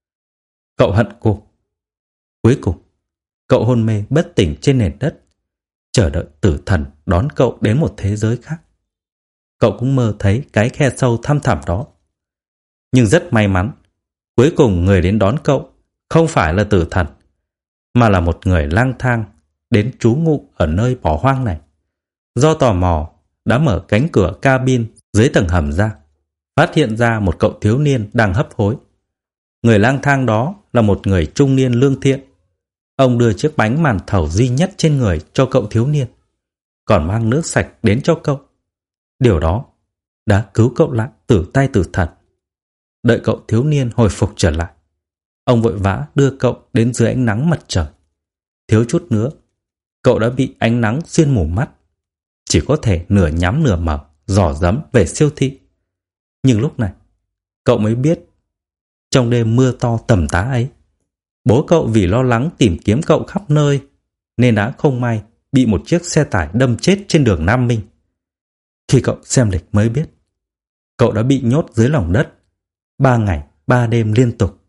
Cậu hận cô. Cuối cùng, cậu hôn mê bất tỉnh trên nền đất, chờ đợi tử thần đón cậu đến một thế giới khác. Cậu cũng mơ thấy cái khe sâu thăm thẳm đó. Nhưng rất may mắn, cuối cùng người đến đón cậu không phải là tử thần, mà là một người lang thang đến trú ngụ ở nơi bỏ hoang này. Do tò mò, đã mở cánh cửa cabin dưới tầng hầm ra, phát hiện ra một cậu thiếu niên đang hấp hối. Người lang thang đó là một người trung niên lương thiện. Ông đưa chiếc bánh màn thầu duy nhất trên người cho cậu thiếu niên, còn mang nước sạch đến cho cậu. Điều đó đã cứu cậu lại từ tay tử thần. Đợi cậu thiếu niên hồi phục trở lại, ông vội vã đưa cậu đến dưới ánh nắng mặt trời. Thiếu chút nữa, cậu đã bị ánh nắng xuyên mù mắt, chỉ có thể nửa nhắm nửa mở dò dẫm về siêu thị. Nhưng lúc này, cậu mới biết, trong đêm mưa to tầm tã ấy, bố cậu vì lo lắng tìm kiếm cậu khắp nơi, nên đã không may bị một chiếc xe tải đâm chết trên đường Nam Minh. Khi cậu xem lịch mới biết, cậu đã bị nhốt dưới lòng đất ba ngày ba đêm liên tục.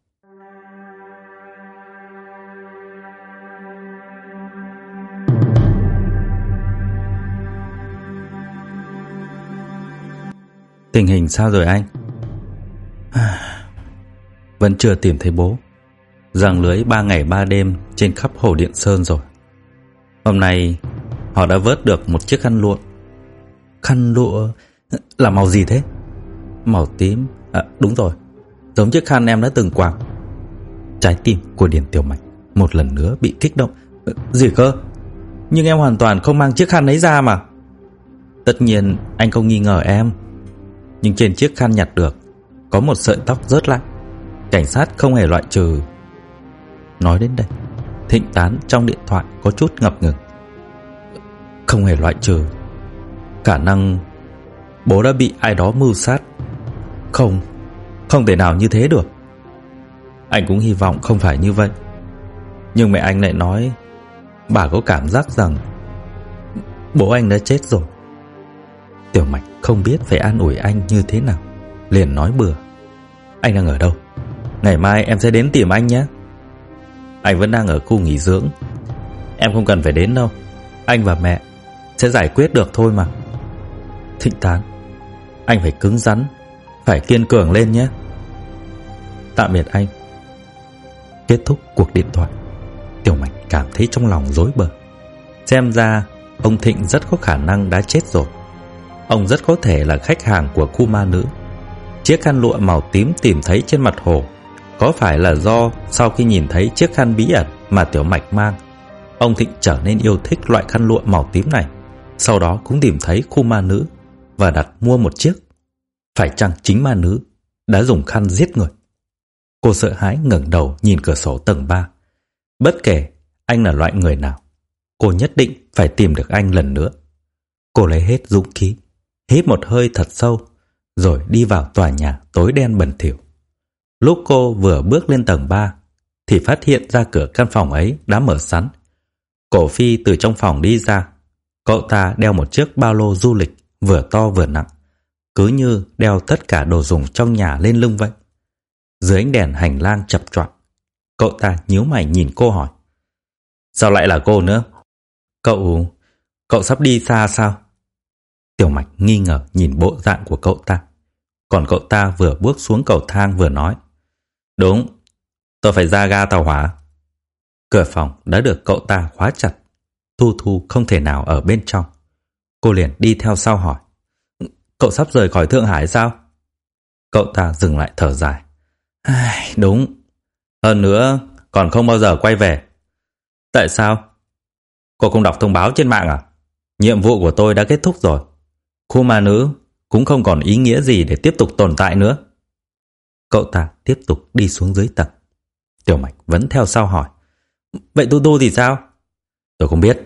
Tình hình sao rồi anh? Vẫn chưa tìm thấy bố. Giăng lưới ba ngày ba đêm trên khắp hồ Điện Sơn rồi. Hôm nay họ đã vớt được một chiếc khăn lụa. Khăn lụa là màu gì thế? Màu tím. À, đúng rồi, giống chiếc khăn em đã từng quàng. Trái tim của Điền Tiểu Mạch một lần nữa bị kích động. Gì cơ? Nhưng em hoàn toàn không mang chiếc khăn ấy ra mà. Tất nhiên anh không nghi ngờ em, nhưng trên chiếc khăn nhặt được có một sợi tóc rớt lại. Cảnh sát không hề loại trừ. Nói đến đây, Thịnh Tán trong điện thoại có chút ngập ngừng. Không hề loại trừ khả năng bố đã bị ai đó mưu sát. Không, không thể nào như thế được. Anh cũng hy vọng không phải như vậy. Nhưng mẹ anh lại nói bà có cảm giác rằng bố anh đã chết rồi. Tiểu Mạch không biết phải an ủi anh như thế nào, liền nói bừa. Anh đang ở đâu? Ngày mai em sẽ đến tìm anh nhé. Anh vẫn đang ở khu nghỉ dưỡng. Em không cần phải đến đâu, anh và mẹ sẽ giải quyết được thôi mà. Thịnh Tán, anh phải cứng rắn, phải kiên cường lên nhé. Tạm biệt anh. Kết thúc cuộc điện thoại, Tiểu Mạch cảm thấy trong lòng rối bời. Xem ra ông Thịnh rất có khả năng đã chết rồi. Ông rất có thể là khách hàng của khu ma nữ. Chiếc khăn lụa màu tím tìm thấy trên mặt hồ có phải là do sau khi nhìn thấy chiếc khăn bí ẩn mà Tiểu Mạch mang, ông Thịnh trở nên yêu thích loại khăn lụa màu tím này, sau đó cũng tìm thấy khu ma nữ và đặt mua một chiếc. Phải chăng chính ma nữ đã dùng khăn giết người? Cô sợ hãi ngẩng đầu nhìn cửa sổ tầng ba. Bất kể anh là loại người nào, Cô nhất định phải tìm được anh lần nữa. Cô lấy hết dũng khí, hít một hơi thật sâu, rồi đi vào tòa nhà tối đen bẩn thỉu. Lúc cô vừa bước lên tầng ba, thì phát hiện ra cửa căn phòng ấy đã mở sẵn. Cổ Phi từ trong phòng đi ra. Cậu ta đeo một chiếc ba lô du lịch vừa to vừa nặng, cứ như đeo tất cả đồ dùng trong nhà lên lưng vậy. Dưới ánh đèn hành lang chập choạng, cậu ta nhíu mày nhìn cô hỏi: Sao lại là cô nữa? Cậu... cậu sắp đi xa sao? Tiểu Mạch nghi ngờ nhìn bộ dạng của cậu ta. Còn cậu ta vừa bước xuống cầu thang vừa nói: Đúng, tôi phải ra ga tàu hỏa. Cửa phòng đã được cậu ta khóa chặt. Thu Thu không thể nào ở bên trong. Cô liền đi theo sau hỏi: Cậu sắp rời khỏi Thượng Hải sao? Cậu ta dừng lại thở dài: Ai, đúng. Hơn nữa còn không bao giờ quay về. Tại sao? Cô không đọc thông báo trên mạng à? Nhiệm vụ của tôi đã kết thúc rồi. Khu ma nữ cũng không còn ý nghĩa gì để tiếp tục tồn tại nữa. Cậu ta tiếp tục đi xuống dưới tầng. Tiểu Mạch vẫn theo sau hỏi: Vậy Tu Tu thì sao? Tôi không biết.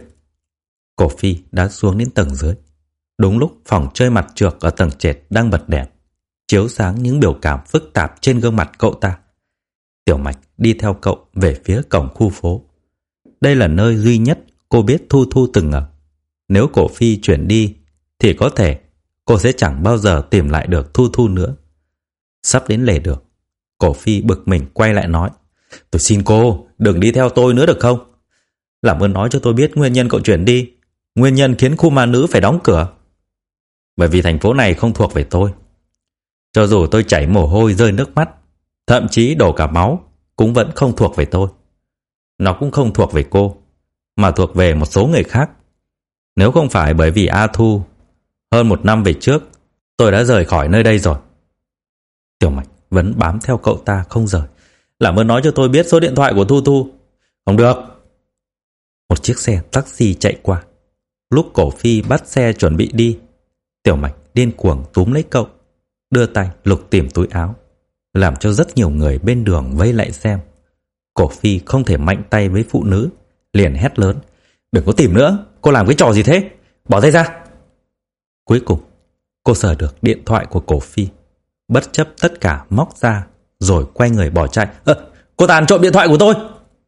Cổ Phi đã xuống đến tầng dưới. Đúng lúc phòng chơi mặt trược ở tầng trệt đang bật đèn, chiếu sáng những biểu cảm phức tạp trên gương mặt cậu ta. Tiểu Mạch đi theo cậu về phía cổng khu phố. Đây là nơi duy nhất cô biết Thu Thu từng ở. Nếu Cổ Phi chuyển đi thì có thể cô sẽ chẳng bao giờ tìm lại được Thu Thu nữa. Sắp đến lề đường, Cổ Phi bực mình quay lại nói: Tôi xin cô đừng đi theo tôi nữa được không? Làm ơn nói cho tôi biết nguyên nhân cậu chuyển đi, nguyên nhân khiến khu ma nữ phải đóng cửa. Bởi vì thành phố này không thuộc về tôi. Cho dù tôi chảy mồ hôi rơi nước mắt, thậm chí đổ cả máu, cũng vẫn không thuộc về tôi. Nó cũng không thuộc về cô, mà thuộc về một số người khác. Nếu không phải bởi vì A Thu, hơn một năm về trước tôi đã rời khỏi nơi đây rồi. Tiểu Mạch vẫn bám theo cậu ta không rời. Làm ơn nói cho tôi biết số điện thoại của Thu Thu. Không được. Một chiếc xe taxi chạy qua. Lúc Cổ Phi bắt xe chuẩn bị đi, Tiểu Mạch điên cuồng túm lấy cậu, đưa tay lục tìm túi áo, làm cho rất nhiều người bên đường vây lại xem. Cổ Phi không thể mạnh tay với phụ nữ, liền hét lớn: Đừng có tìm nữa, cô làm cái trò gì thế? Bỏ tay ra. Cuối cùng cô sờ được điện thoại của Cổ Phi, bất chấp tất cả móc ra, rồi quay người bỏ chạy. Ơ, cô ta ăn trộm điện thoại của tôi.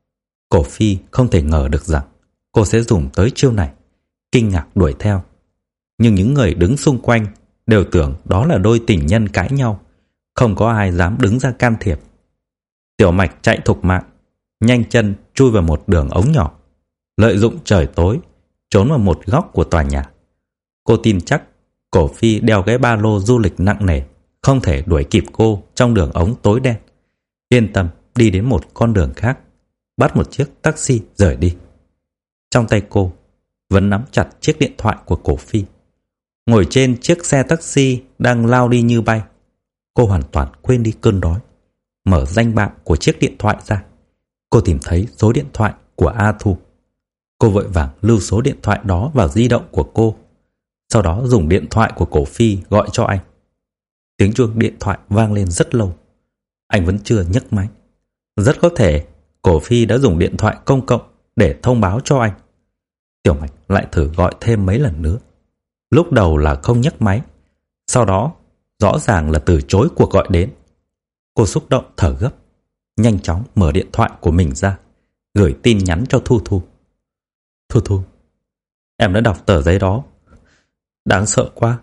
Cổ Phi không thể ngờ được rằng cô sẽ dùng tới chiêu này, kinh ngạc đuổi theo. Nhưng những người đứng xung quanh đều tưởng đó là đôi tình nhân cãi nhau, không có ai dám đứng ra can thiệp. Tiểu Mạch chạy thục mạng, nhanh chân chui vào một đường ống nhỏ, lợi dụng trời tối trốn vào một góc của tòa nhà. Cô tin chắc Cổ Phi đeo cái ba lô du lịch nặng nề, không thể đuổi kịp cô trong đường ống tối đen. Yên tâm đi đến một con đường khác, bắt một chiếc taxi rời đi. Trong tay cô vẫn nắm chặt chiếc điện thoại của Cổ Phi. Ngồi trên chiếc xe taxi đang lao đi như bay, cô hoàn toàn quên đi cơn đói. Mở danh bạ của chiếc điện thoại ra, cô tìm thấy số điện thoại của A Thu. Cô vội vàng lưu số điện thoại đó vào di động của cô, sau đó dùng điện thoại của Cổ Phi gọi cho anh. Tiếng chuông điện thoại vang lên rất lâu, anh vẫn chưa nhấc máy. Rất có thể Cổ Phi đã dùng điện thoại công cộng để thông báo cho anh. Tiểu Mạch lại thử gọi thêm mấy lần nữa. Lúc đầu là không nhấc máy, sau đó rõ ràng là từ chối cuộc gọi đến. Cô xúc động thở gấp, nhanh chóng mở điện thoại của mình ra, gửi tin nhắn cho Thu Thu. Thu Thu, em đã đọc tờ giấy đó. Đáng sợ quá.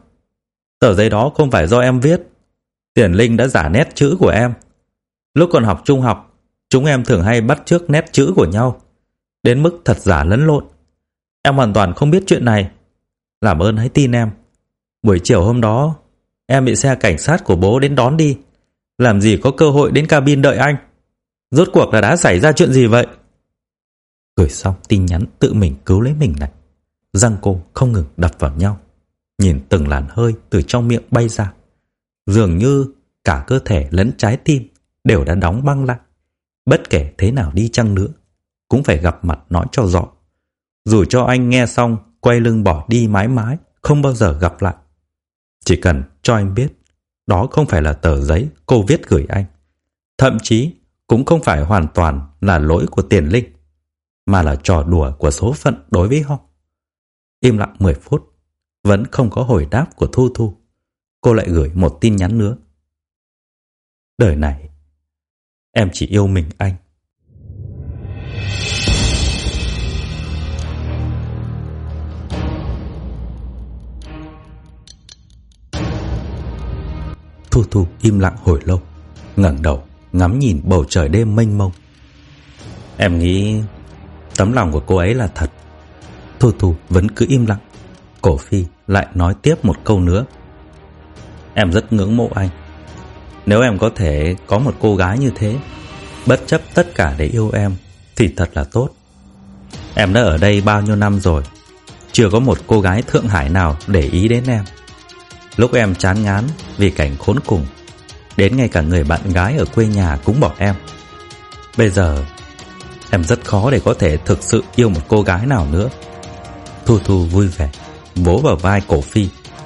Tờ giấy đó không phải do em viết. Tiền Linh đã giả nét chữ của em. Lúc còn học trung học, chúng em thường hay bắt chước nét chữ của nhau, đến mức thật giả lẫn lộn. Em hoàn toàn không biết chuyện này. Làm ơn hãy tin em. Buổi chiều hôm đó, em bị xe cảnh sát của bố đến đón đi. Làm gì có cơ hội đến cabin đợi anh. Rốt cuộc là đã xảy ra chuyện gì vậy? Gửi xong tin nhắn tự mình cứu lấy mình này, răng cô không ngừng đập vào nhau, nhìn từng làn hơi từ trong miệng bay ra. Dường như cả cơ thể lẫn trái tim đều đã đóng băng lại. Bất kể thế nào đi chăng nữa, cũng phải gặp mặt nói cho rõ. Dù cho anh nghe xong quay lưng bỏ đi mãi mãi, không bao giờ gặp lại. Chỉ cần cho anh biết đó không phải là tờ giấy cô viết gửi anh, thậm chí cũng không phải hoàn toàn là lỗi của Tiền Linh. mà là trò đùa của số phận đối với họ. Im lặng mười phút, vẫn không có hồi đáp của Thu Thu. Cô lại gửi một tin nhắn nữa. Đời này, em chỉ yêu mình anh. Thu Thu im lặng hồi lâu, ngẩng đầu ngắm nhìn bầu trời đêm mênh mông. Em nghĩ tấm lòng của cô ấy là thật. Thu Thu vẫn cứ im lặng. Cổ Phi lại nói tiếp một câu nữa. Em rất ngưỡng mộ anh. Nếu em có thể có một cô gái như thế, bất chấp tất cả để yêu em, thì thật là tốt. Em đã ở đây bao nhiêu năm rồi, chưa có một cô gái Thượng Hải nào để ý đến em. Lúc em chán ngán vì cảnh khốn cùng, đến ngay cả người bạn gái ở quê nhà cũng bỏ em. Bây giờ em rất khó để có thể thực sự yêu một cô gái nào nữa. Thu Thu vui vẻ vỗ vào vai Cổ Phi.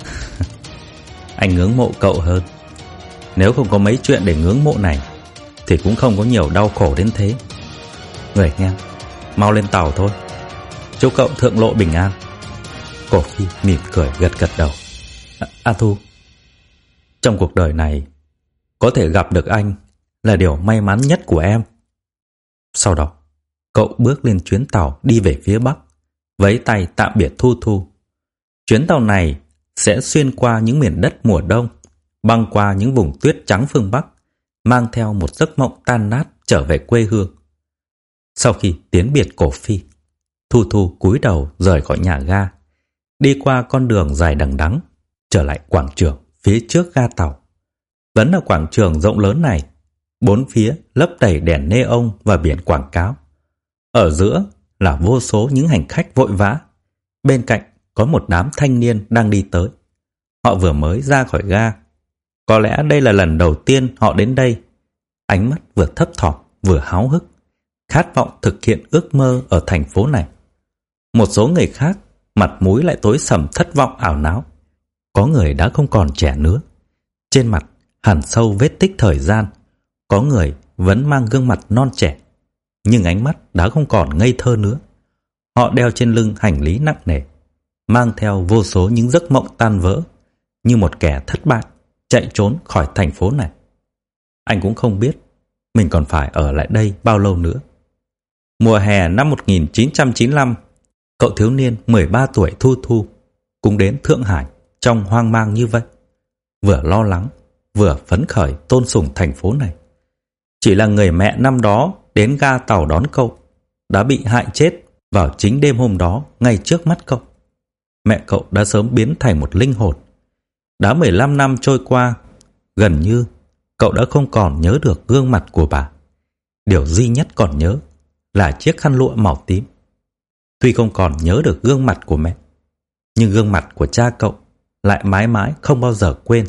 Anh ngưỡng mộ cậu hơn. Nếu không có mấy chuyện để ngưỡng mộ này, thì cũng không có nhiều đau khổ đến thế. Người nghe, mau lên tàu thôi. Chúc cậu thượng lộ bình an. Cổ Phi mỉm cười gật gật đầu. A, A Thu, trong cuộc đời này, có thể gặp được anh là điều may mắn nhất của em. Sau đó, cậu bước lên chuyến tàu đi về phía Bắc, vẫy tay tạm biệt Thu Thu. Chuyến tàu này sẽ xuyên qua những miền đất mùa đông, băng qua những vùng tuyết trắng phương Bắc, mang theo một giấc mộng tan nát trở về quê hương. Sau khi tiến biệt Cổ Phi, Thu Thu cúi đầu rời khỏi nhà ga, đi qua con đường dài đằng đẵng, trở lại quảng trường phía trước ga tàu. Vẫn ở quảng trường rộng lớn này, bốn phía lấp đầy đèn neon và biển quảng cáo. Ở giữa là vô số những hành khách vội vã. Bên cạnh có một đám thanh niên đang đi tới. Họ vừa mới ra khỏi ga. Có lẽ đây là lần đầu tiên họ đến đây. Ánh mắt vừa thấp thỏm vừa háo hức, khát vọng thực hiện ước mơ ở thành phố này. Một số người khác mặt mũi lại tối sầm thất vọng ảo não. Có người đã không còn trẻ nữa, trên mặt hằn sâu vết tích thời gian. Có người vẫn mang gương mặt non trẻ, nhưng ánh mắt đã không còn ngây thơ nữa. Họ đeo trên lưng hành lý nặng nề, mang theo vô số những giấc mộng tan vỡ, như một kẻ thất bại chạy trốn khỏi thành phố này. Anh cũng không biết mình còn phải ở lại đây bao lâu nữa. Mùa hè năm một nghìn chín trăm chín mươi lăm, cậu thiếu niên mười ba tuổi Thu Thu cũng đến Thượng Hải trong hoang mang như vậy, vừa lo lắng vừa phấn khởi tôn sùng thành phố này. Chỉ là người mẹ năm đó đến ga tàu đón cậu đã bị hại chết vào chính đêm hôm đó ngay trước mắt cậu. Mẹ cậu đã sớm biến thành một linh hồn. Đã mười lăm năm trôi qua, gần như cậu đã không còn nhớ được gương mặt của bà. Điều duy nhất còn nhớ là chiếc khăn lụa màu tím. Tuy không còn nhớ được gương mặt của mẹ, nhưng gương mặt của cha cậu lại mãi mãi không bao giờ quên.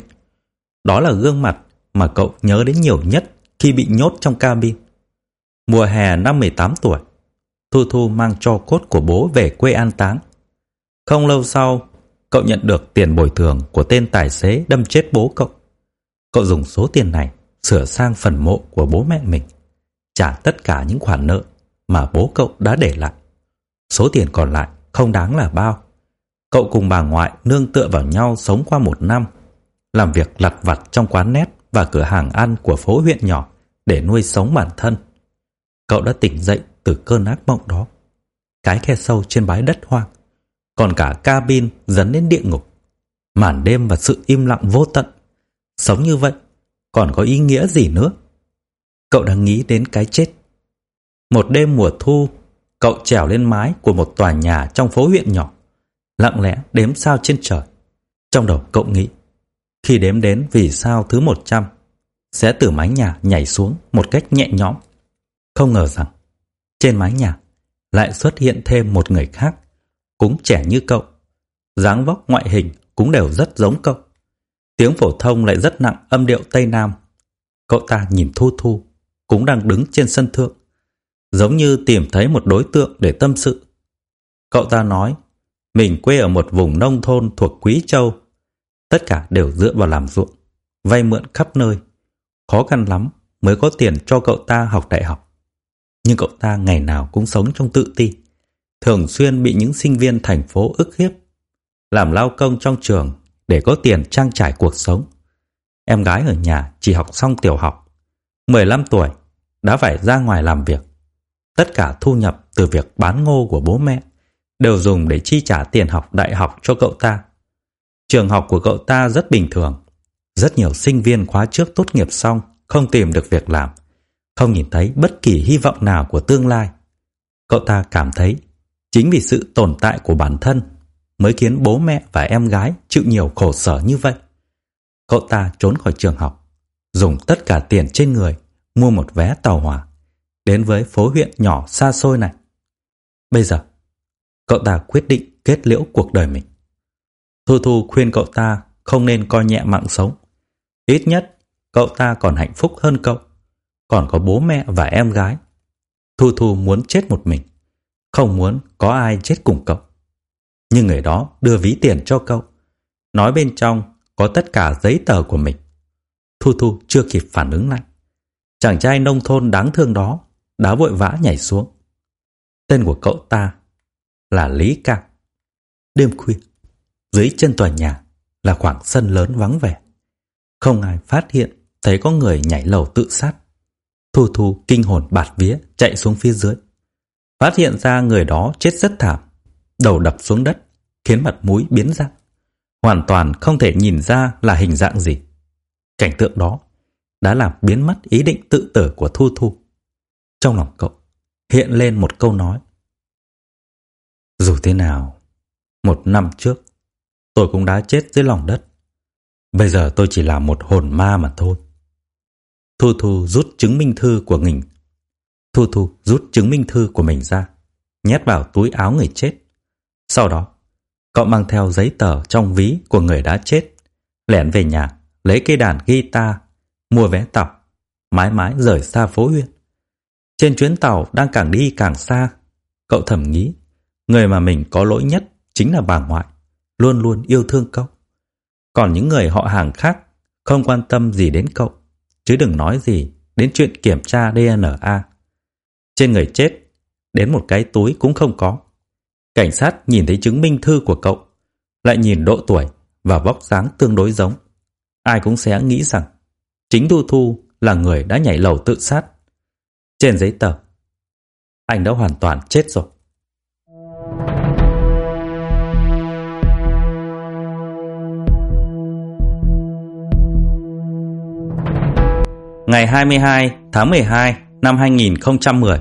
Đó là gương mặt mà cậu nhớ đến nhiều nhất khi bị nhốt trong cabin. Mùa hè năm mười tám tuổi, Thu Thu mang tro cốt của bố về quê an táng. Không lâu sau, cậu nhận được tiền bồi thường của tên tài xế đâm chết bố cậu. Cậu dùng số tiền này sửa sang phần mộ của bố mẹ mình, trả tất cả những khoản nợ mà bố cậu đã để lại. Số tiền còn lại không đáng là bao. Cậu cùng bà ngoại nương tựa vào nhau sống qua một năm, làm việc lặt vặt trong quán nét và cửa hàng ăn của phố huyện nhỏ để nuôi sống bản thân. Cậu đã tỉnh dậy từ cơn ác mộng đó. Cái khe sâu trên bãi đất hoang, còn cả cabin dẫn đến địa ngục, màn đêm và sự im lặng vô tận. Sống như vậy còn có ý nghĩa gì nữa? Cậu đang nghĩ đến cái chết. Một đêm mùa thu, cậu trèo lên mái của một tòa nhà trong phố huyện nhỏ, lặng lẽ đếm sao trên trời. Trong đầu cậu nghĩ, khi đếm đến vì sao thứ một trăm, sẽ từ mái nhà nhảy xuống một cách nhẹ nhõm. Không ngờ rằng trên mái nhà lại xuất hiện thêm một người khác, cũng trẻ như cậu. Dáng vóc ngoại hình cũng đều rất giống cậu. Tiếng phổ thông lại rất nặng âm điệu Tây Nam. Cậu ta nhìn Thu Thu cũng đang đứng trên sân thượng, giống như tìm thấy một đối tượng để tâm sự. Cậu ta nói mình quê ở một vùng nông thôn thuộc Quý Châu. Tất cả đều dựa vào làm ruộng, vay mượn khắp nơi. Khó khăn lắm mới có tiền cho cậu ta học đại học. Nhưng cậu ta ngày nào cũng sống trong tự ti, thường xuyên bị những sinh viên thành phố ức hiếp, làm lao công trong trường để có tiền trang trải cuộc sống. Em gái ở nhà chỉ học xong tiểu học, mười lăm tuổi đã phải ra ngoài làm việc. Tất cả thu nhập từ việc bán ngô của bố mẹ đều dùng để chi trả tiền học đại học cho cậu ta. Trường học của cậu ta rất bình thường. Rất nhiều sinh viên khóa trước tốt nghiệp xong không tìm được việc làm, không nhìn thấy bất kỳ hy vọng nào của tương lai. Cậu ta cảm thấy chính vì sự tồn tại của bản thân mới khiến bố mẹ và em gái chịu nhiều khổ sở như vậy. Cậu ta trốn khỏi trường học, dùng tất cả tiền trên người mua một vé tàu hỏa đến với phố huyện nhỏ xa xôi này. Bây giờ, cậu ta quyết định kết liễu cuộc đời mình. Thu Thu khuyên cậu ta không nên coi nhẹ mạng sống. Ít nhất, cậu ta còn hạnh phúc hơn cậu, còn có bố mẹ và em gái. Thu Thu muốn chết một mình, không muốn có ai chết cùng cậu. Nhưng người đó đưa ví tiền cho cậu, nói bên trong có tất cả giấy tờ của mình. Thu Thu chưa kịp phản ứng lại, chàng trai nông thôn đáng thương đó đã vội vã nhảy xuống. Tên của cậu ta là Lý Cang. Đêm khuya, dưới chân tòa nhà là khoảng sân lớn vắng vẻ. Không ai phát hiện thấy có người nhảy lầu tự sát. Thu Thu kinh hồn bạt vía chạy xuống phía dưới, phát hiện ra người đó chết rất thảm, đầu đập xuống đất, khiến mặt mũi biến dạng, hoàn toàn không thể nhìn ra là hình dạng gì. Cảnh tượng đó đã làm biến mất ý định tự tử của Thu Thu. Trong lòng cậu hiện lên một câu nói: dù thế nào, một năm trước tôi cũng đã chết dưới lòng đất. Bây giờ tôi chỉ là một hồn ma mà thôi. Thu Thu rút chứng minh thư của mình. Thu Thu rút chứng minh thư của mình ra, nhét vào túi áo người chết. Sau đó, cậu mang theo giấy tờ trong ví của người đã chết, lẻn về nhà, lấy cây đàn guitar, mua vé tàu, mãi mãi rời xa phố huyện. Trên chuyến tàu đang càng đi càng xa, cậu thầm nghĩ, người mà mình có lỗi nhất chính là bà ngoại, luôn luôn yêu thương cậu. Còn những người họ hàng khác không quan tâm gì đến cậu, chứ đừng nói gì đến chuyện kiểm tra đê en a. Trên người chết, đến một cái túi cũng không có. Cảnh sát nhìn thấy chứng minh thư của cậu, lại nhìn độ tuổi và vóc dáng tương đối giống. Ai cũng sẽ nghĩ rằng chính Thu Thu là người đã nhảy lầu tự sát. Trên giấy tờ, anh đã hoàn toàn chết rồi. Ngày hai mươi hai tháng mười hai năm hai nghìn không trăm mười.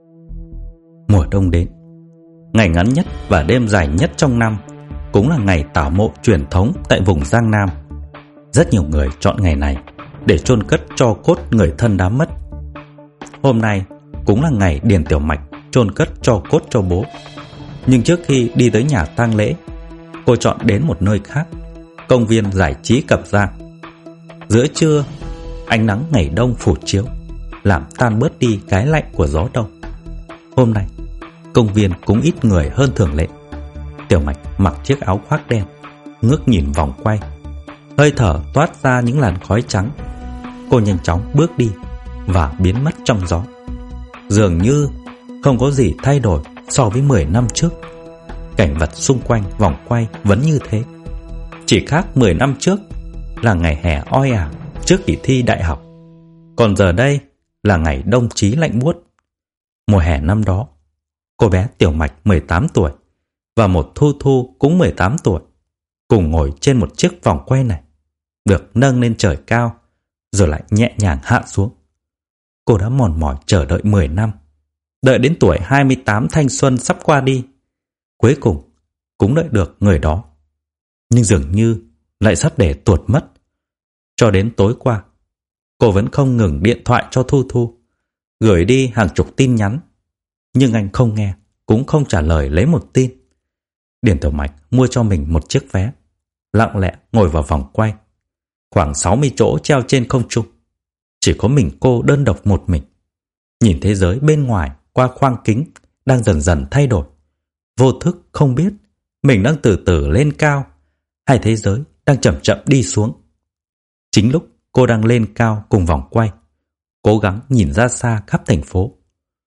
Mùa đông đến. Ngày ngắn nhất và đêm dài nhất trong năm cũng là ngày tảo mộ truyền thống tại vùng Giang Nam. Rất nhiều người chọn ngày này để chôn cất tro cốt người thân đã mất. Hôm nay cũng là ngày Điền Tiểu Mạch chôn cất tro cốt cho bố. Nhưng trước khi đi tới nhà tang lễ, cô chọn đến một nơi khác, công viên giải trí Cẩm Giang. Giữa trưa, ánh nắng ngày đông phủ chiếu, làm tan bớt đi cái lạnh của gió đông. Hôm nay, công viên cũng ít người hơn thường lệ. Tiểu Mạch mặc chiếc áo khoác đen, ngước nhìn vòng quay, hơi thở toát ra những làn khói trắng. Cô nhanh chóng bước đi và biến mất trong gió. Dường như không có gì thay đổi so với mười năm trước. Cảnh vật xung quanh vòng quay vẫn như thế. Chỉ khác mười năm trước là ngày hè oi ả trước kỳ thi đại học, còn giờ đây là ngày đông chí lạnh buốt. Mùa hè năm đó, cô bé Tiểu Mạch mười tám tuổi và một Thu Thu cũng mười tám tuổi cùng ngồi trên một chiếc vòng quay này, được nâng lên trời cao rồi lại nhẹ nhàng hạ xuống. Cô đã mòn mỏi chờ đợi mười năm, đợi đến tuổi hai mươi tám thanh xuân sắp qua đi, cuối cùng cũng đợi được người đó. Nhưng dường như lại sắp để tuột mất. Cho đến tối qua, cô vẫn không ngừng điện thoại cho Thu Thu, gửi đi hàng chục tin nhắn, nhưng anh không nghe, cũng không trả lời lấy một tin. Điền Tiểu Mạch mua cho mình một chiếc vé, lặng lẽ ngồi vào vòng quay. Khoảng sáu mươi chỗ treo trên không trung, chỉ có mình cô đơn độc một mình, nhìn thế giới bên ngoài qua khoang kính đang dần dần thay đổi. Vô thức không biết mình đang từ từ lên cao hay thế giới đang chậm chậm đi xuống. Chính lúc cô đang lên cao cùng vòng quay, cố gắng nhìn ra xa khắp thành phố,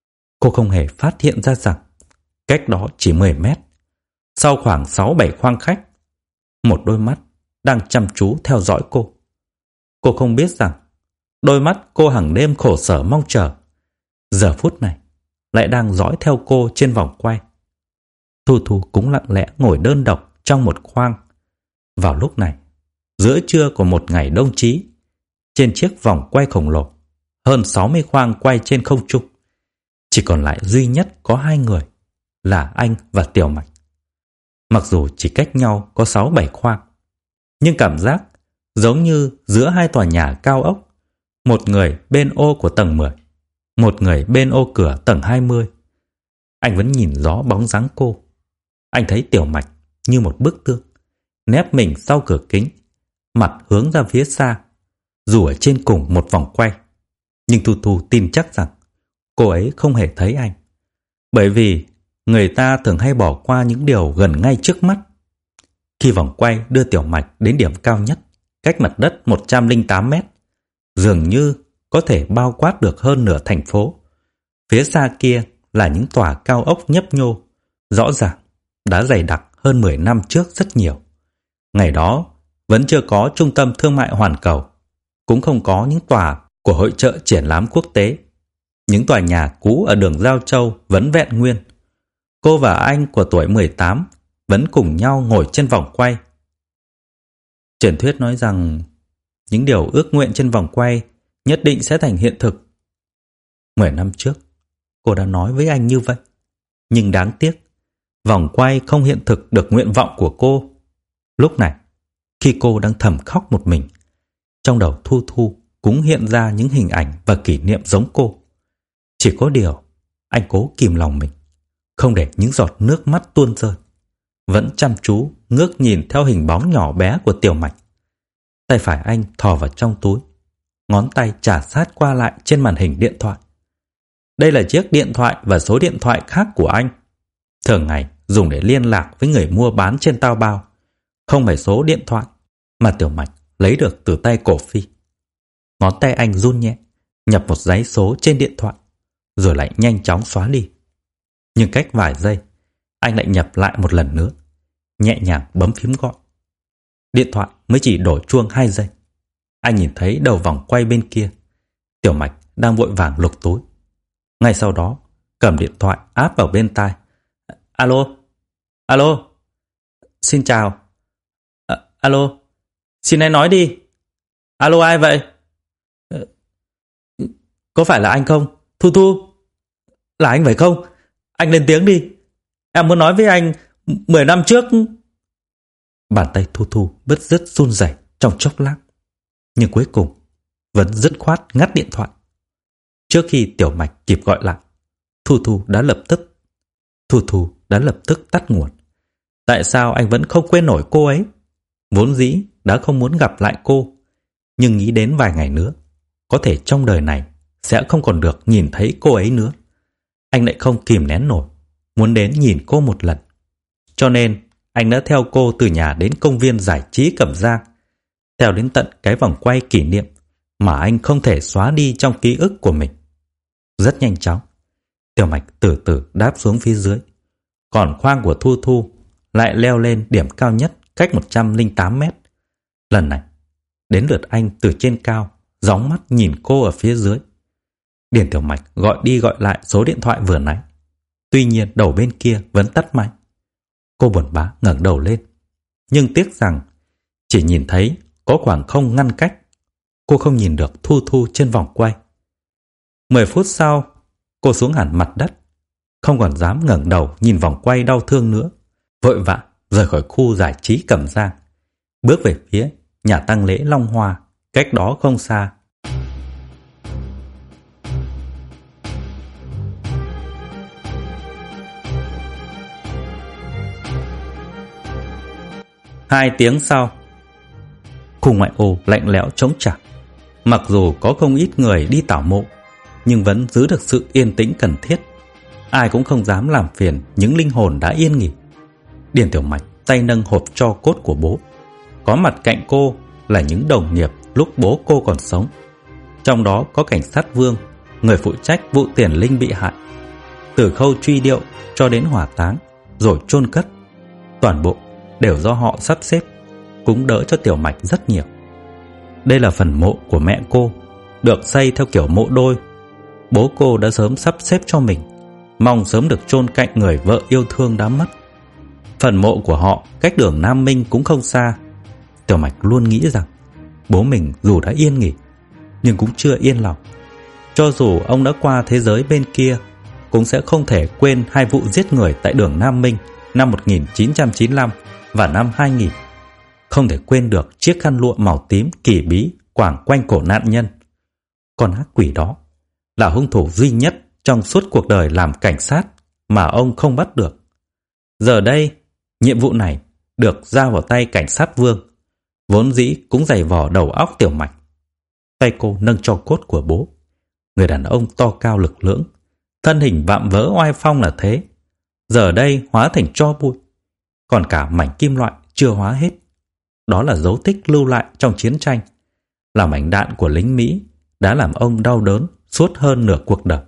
Cô không hề phát hiện ra rằng cách đó chỉ mười mét, sau khoảng sáu bảy khoang khách, một đôi mắt đang chăm chú theo dõi cô. Cô không biết rằng đôi mắt cô hàng đêm khổ sở mong chờ, giờ phút này lại đang dõi theo cô trên vòng quay. Thu Thu cũng lặng lẽ ngồi đơn độc trong một khoang. Vào lúc này, giữa trưa của một ngày đông chí, trên chiếc vòng quay khổng lồ, hơn sáu mươi khoang quay trên không trung, chỉ còn lại duy nhất có hai người, là anh và Tiểu Mạch. Mặc dù chỉ cách nhau có sáu bảy khoang, nhưng cảm giác giống như giữa hai tòa nhà cao ốc, một người bên ô của tầng mười, một người bên ô cửa tầng hai mươi. Anh vẫn nhìn rõ bóng dáng cô. Anh thấy Tiểu Mạch như một bức tượng, nép mình sau cửa kính, mặt hướng ra phía xa, dù ở trên cùng một vòng quay. Nhưng Thu Thu tin chắc rằng cô ấy không hề thấy anh, bởi vì người ta thường hay bỏ qua những điều gần ngay trước mắt. Khi vòng quay đưa Tiểu Mạch đến điểm cao nhất, cách mặt đất một trăm lẻ tám mét, dường như có thể bao quát được hơn nửa thành phố. Phía xa kia là những tòa cao ốc nhấp nhô, rõ ràng đã dày đặc hơn mười năm trước rất nhiều. Ngày đó vẫn chưa có trung tâm thương mại hoàn cầu, cũng không có những tòa của hội chợ triển lãm quốc tế. Những tòa nhà cũ ở đường Giao Châu vẫn vẹn nguyên. Cô và anh của tuổi mười tám vẫn cùng nhau ngồi trên vòng quay. Truyền thuyết nói rằng những điều ước nguyện trên vòng quay nhất định sẽ thành hiện thực. Mười năm trước, cô đã nói với anh như vậy. Nhưng đáng tiếc, vòng quay không hiện thực được nguyện vọng của cô. Lúc này, khi cô đang thầm khóc một mình, trong đầu Thu Thu cũng hiện ra những hình ảnh và kỷ niệm giống cô. Chỉ có điều, anh cố kìm lòng mình, không để những giọt nước mắt tuôn rơi, vẫn chăm chú ngước nhìn theo hình bóng nhỏ bé của Tiểu Mạch. Tay phải anh thò vào trong túi, ngón tay chà sát qua lại trên màn hình điện thoại. Đây là chiếc điện thoại và số điện thoại khác của anh, thường ngày dùng để liên lạc với người mua bán trên Taobao, không phải số điện thoại mà Tiểu Mạch lấy được từ tay Cổ Phi. Ngón tay anh run nhẹ, nhập một dãy số trên điện thoại, rồi lại nhanh chóng xóa đi. Nhưng cách vài giây, anh lại nhập lại một lần nữa, nhẹ nhàng bấm phím gọi. Điện thoại mới chỉ đổ chuông hai giây. Anh nhìn thấy đầu vòng quay bên kia, Tiểu Mạch đang vội vàng lục túi. Ngay sau đó, cầm điện thoại áp vào bên tai. Alo, alo, xin chào. À, alo, xin anh nói đi. Alo, ai vậy? À, có phải là anh không? Thu Thu, là anh phải không? Anh lên tiếng đi. Em muốn nói với anh mười năm trước. Bàn tay Thu Thu bứt rứt run rẩy trong chốc lát, nhưng cuối cùng vẫn dứt khoát ngắt điện thoại. Trước khi Tiểu Mạch kịp gọi lại, Thu Thu đã lập tức Thu Thu đã lập tức tắt nguồn. Tại sao anh vẫn không quên nổi cô ấy? Vốn dĩ đã không muốn gặp lại cô, nhưng nghĩ đến vài ngày nữa, có thể trong đời này sẽ không còn được nhìn thấy cô ấy nữa. Anh lại không kìm nén nổi, muốn đến nhìn cô một lần. Cho nên anh đã theo cô từ nhà đến công viên giải trí Cẩm Giang, theo đến tận cái vòng quay kỷ niệm mà anh không thể xóa đi trong ký ức của mình. Rất nhanh chóng, Tiểu Mạch từ từ đáp xuống phía dưới, còn khoang của Thu Thu lại leo lên điểm cao nhất cách một trăm lẻ tám mét. Lần này, đến lượt anh từ trên cao, gióng mắt nhìn cô ở phía dưới. Điền Tiểu Mạch gọi đi gọi lại số điện thoại vừa nãy. Tuy nhiên đầu bên kia vẫn tắt máy. Cô buồn bã ngẩng đầu lên, nhưng tiếc rằng chỉ nhìn thấy có khoảng không ngăn cách. Cô không nhìn được Thu Thu trên vòng quay. Mười phút sau, cô xuống hẳn mặt đất, không còn dám ngẩng đầu nhìn vòng quay đau thương nữa, vội vã rời khỏi khu giải trí Cẩm Giang, bước về phía nhà tang lễ Long Hoa, cách đó không xa. Hai tiếng sau, khu ngoại ô lạnh lẽo trống trải. Mặc dù có không ít người đi tảo mộ, nhưng vẫn giữ được sự yên tĩnh cần thiết. Ai cũng không dám làm phiền những linh hồn đã yên nghỉ. Điền Tiểu Mạch tay nâng hộp tro cốt của bố. Có mặt cạnh cô là những đồng nghiệp lúc bố cô còn sống. Trong đó có cảnh sát Vương, người phụ trách vụ tiền linh bị hại. từ khâu truy điệu cho đến hỏa táng rồi chôn cất, toàn bộ đều do họ sắp xếp, cũng đỡ cho Tiểu Mạch rất nhiều. Đây là phần mộ của mẹ cô, được xây theo kiểu mộ đôi. Bố cô đã sớm sắp xếp cho mình, mong sớm được chôn cạnh người vợ yêu thương đã mất. Phần mộ của họ cách đường Nam Minh cũng không xa. Tiểu Mạch luôn nghĩ rằng bố mình dù đã yên nghỉ, nhưng cũng chưa yên lòng. Cho dù ông đã qua thế giới bên kia, cũng sẽ không thể quên hai vụ giết người tại đường Nam Minh năm một nghìn chín trăm chín mươi lăm và năm hai nghìn. Không thể quên được chiếc khăn lụa màu tím kỳ bí quàng quanh cổ nạn nhân. Con ác quỷ đó là hung thủ duy nhất trong suốt cuộc đời làm cảnh sát mà ông không bắt được. Giờ đây, nhiệm vụ này được giao vào tay cảnh sát Vương, vốn dĩ cũng dày vò đầu óc Tiểu Mạch. Tay cô nâng tro cốt của bố, người đàn ông to cao lực lưỡng, thân hình vạm vỡ oai phong là thế, giờ đây hóa thành tro bụi, còn cả mảnh kim loại chưa hóa hết. Đó là dấu tích lưu lại trong chiến tranh, là mảnh đạn của lính Mỹ đã làm ông đau đớn suốt hơn nửa cuộc đời.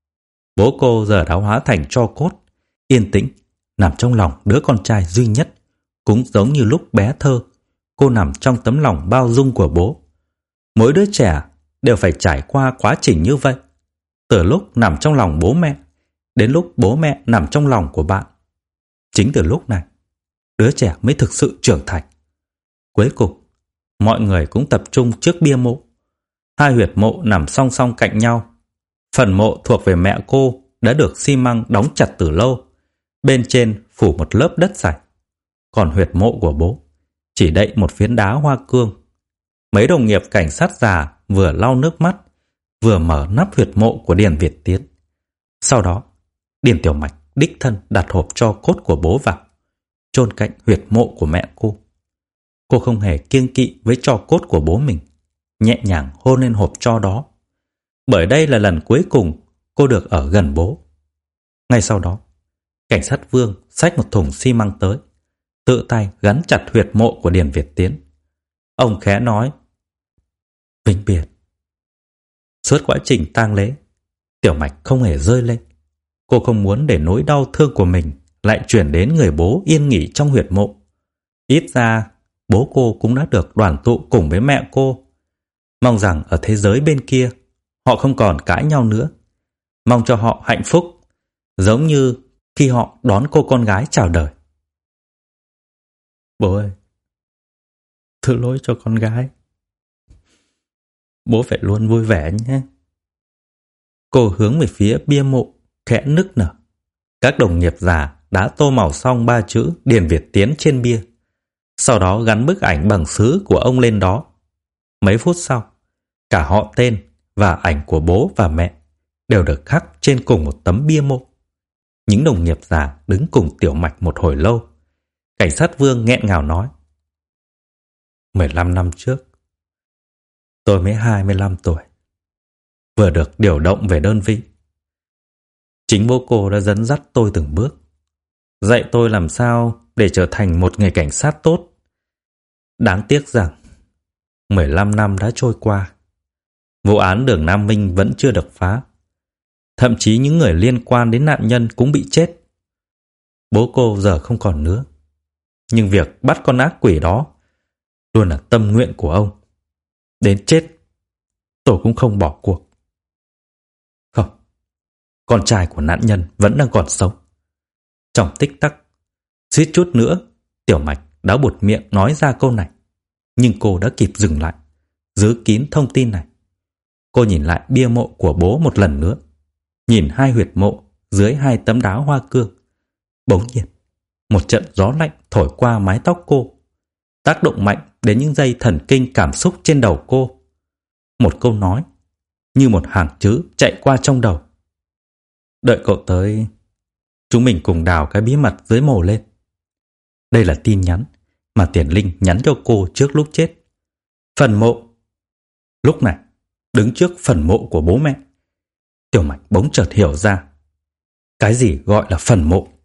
Bố cô giờ đã hóa thành tro cốt, yên tĩnh nằm trong lòng đứa con trai duy nhất, cũng giống như lúc bé thơ cô nằm trong tấm lòng bao dung của bố. Mỗi đứa trẻ đều phải trải qua quá trình như vậy, từ lúc nằm trong lòng bố mẹ đến lúc bố mẹ nằm trong lòng của bạn. Chính từ lúc này, đứa trẻ mới thực sự trưởng thành. Cuối cùng, mọi người cũng tập trung trước bia mộ. Hai huyệt mộ nằm song song cạnh nhau. Phần mộ thuộc về mẹ cô đã được xi măng đóng chặt từ lâu, bên trên phủ một lớp đất sạch. Còn huyệt mộ của bố chỉ đậy một phiến đá hoa cương. Mấy đồng nghiệp cảnh sát già vừa lau nước mắt, vừa mở nắp huyệt mộ của Điền Việt Tiến. Sau đó, Điền Tiểu Mạch đích thân đặt hộp tro cốt của bố vào, chôn cạnh huyệt mộ của mẹ cô. Cô không hề kiêng kỵ với tro cốt của bố mình, nhẹ nhàng hôn lên hộp tro đó. Bởi đây là lần cuối cùng cô được ở gần bố. Ngay sau đó, cảnh sát Vương xách một thùng xi măng tới, tự tay gắn chặt huyệt mộ của Điền Việt Tiến. Ông khẽ nói: "Vĩnh biệt." Suốt quá trình tang lễ, Tiểu Mạch không hề rơi lệ. Cô không muốn để nỗi đau thương của mình lại chuyển đến người bố yên nghỉ trong huyệt mộ. Ít ra, bố cô cũng đã được đoàn tụ cùng với mẹ cô. Mong rằng ở thế giới bên kia, họ không còn cãi nhau nữa. Mong cho họ hạnh phúc, giống như khi họ đón cô con gái chào đời. Bố ơi, thứ lỗi cho con gái. Bố phải luôn vui vẻ nhé. Cô hướng về phía bia mộ, khẽ nức nở. Các đồng nghiệp già đã tô màu xong ba chữ Điền Việt Tiến trên bia, sau đó gắn bức ảnh bằng sứ của ông lên đó. Mấy phút sau, cả họ tên và ảnh của bố và mẹ đều được khắc trên cùng một tấm bia mộ. Những đồng nghiệp già đứng cùng Tiểu Mạch một hồi lâu. Cảnh sát Vương nghẹn ngào nói: mười lăm năm trước, tôi mới hai mươi lăm tuổi, vừa được điều động về đơn vị. Chính bố cô đã dẫn dắt tôi từng bước, dạy tôi làm sao để trở thành một người cảnh sát tốt. Đáng tiếc rằng mười lăm năm đã trôi qua, vụ án đường Nam Minh vẫn chưa được phá. Thậm chí những người liên quan đến nạn nhân cũng bị chết. Bố cô giờ không còn nữa, nhưng việc bắt con ác quỷ đó luôn là tâm nguyện của ông. Đến chết, tôi cũng không bỏ cuộc. Không, con trai của nạn nhân vẫn đang còn sống. Trong tích tắc, suýt chút nữa, Tiểu Mạch đã buột miệng nói ra câu này. Nhưng cô đã kịp dừng lại, giữ kín thông tin này. Cô nhìn lại bia mộ của bố một lần nữa, nhìn hai huyệt mộ dưới hai tấm đá hoa cương. Bỗng nhiên, một trận gió lạnh thổi qua mái tóc cô, tác động mạnh đến những dây thần kinh cảm xúc trên đầu cô. Một câu nói, như một hàng chữ chạy qua trong đầu: đợi cậu tới, chúng mình cùng đào cái bí mật dưới mồ lên. Đây là tin nhắn mà Tiền Linh nhắn cho cô trước lúc chết. Phần mộ. Lúc này, đứng trước phần mộ của bố mẹ, Tiểu Mạch bỗng chợt hiểu ra cái gì gọi là phần mộ.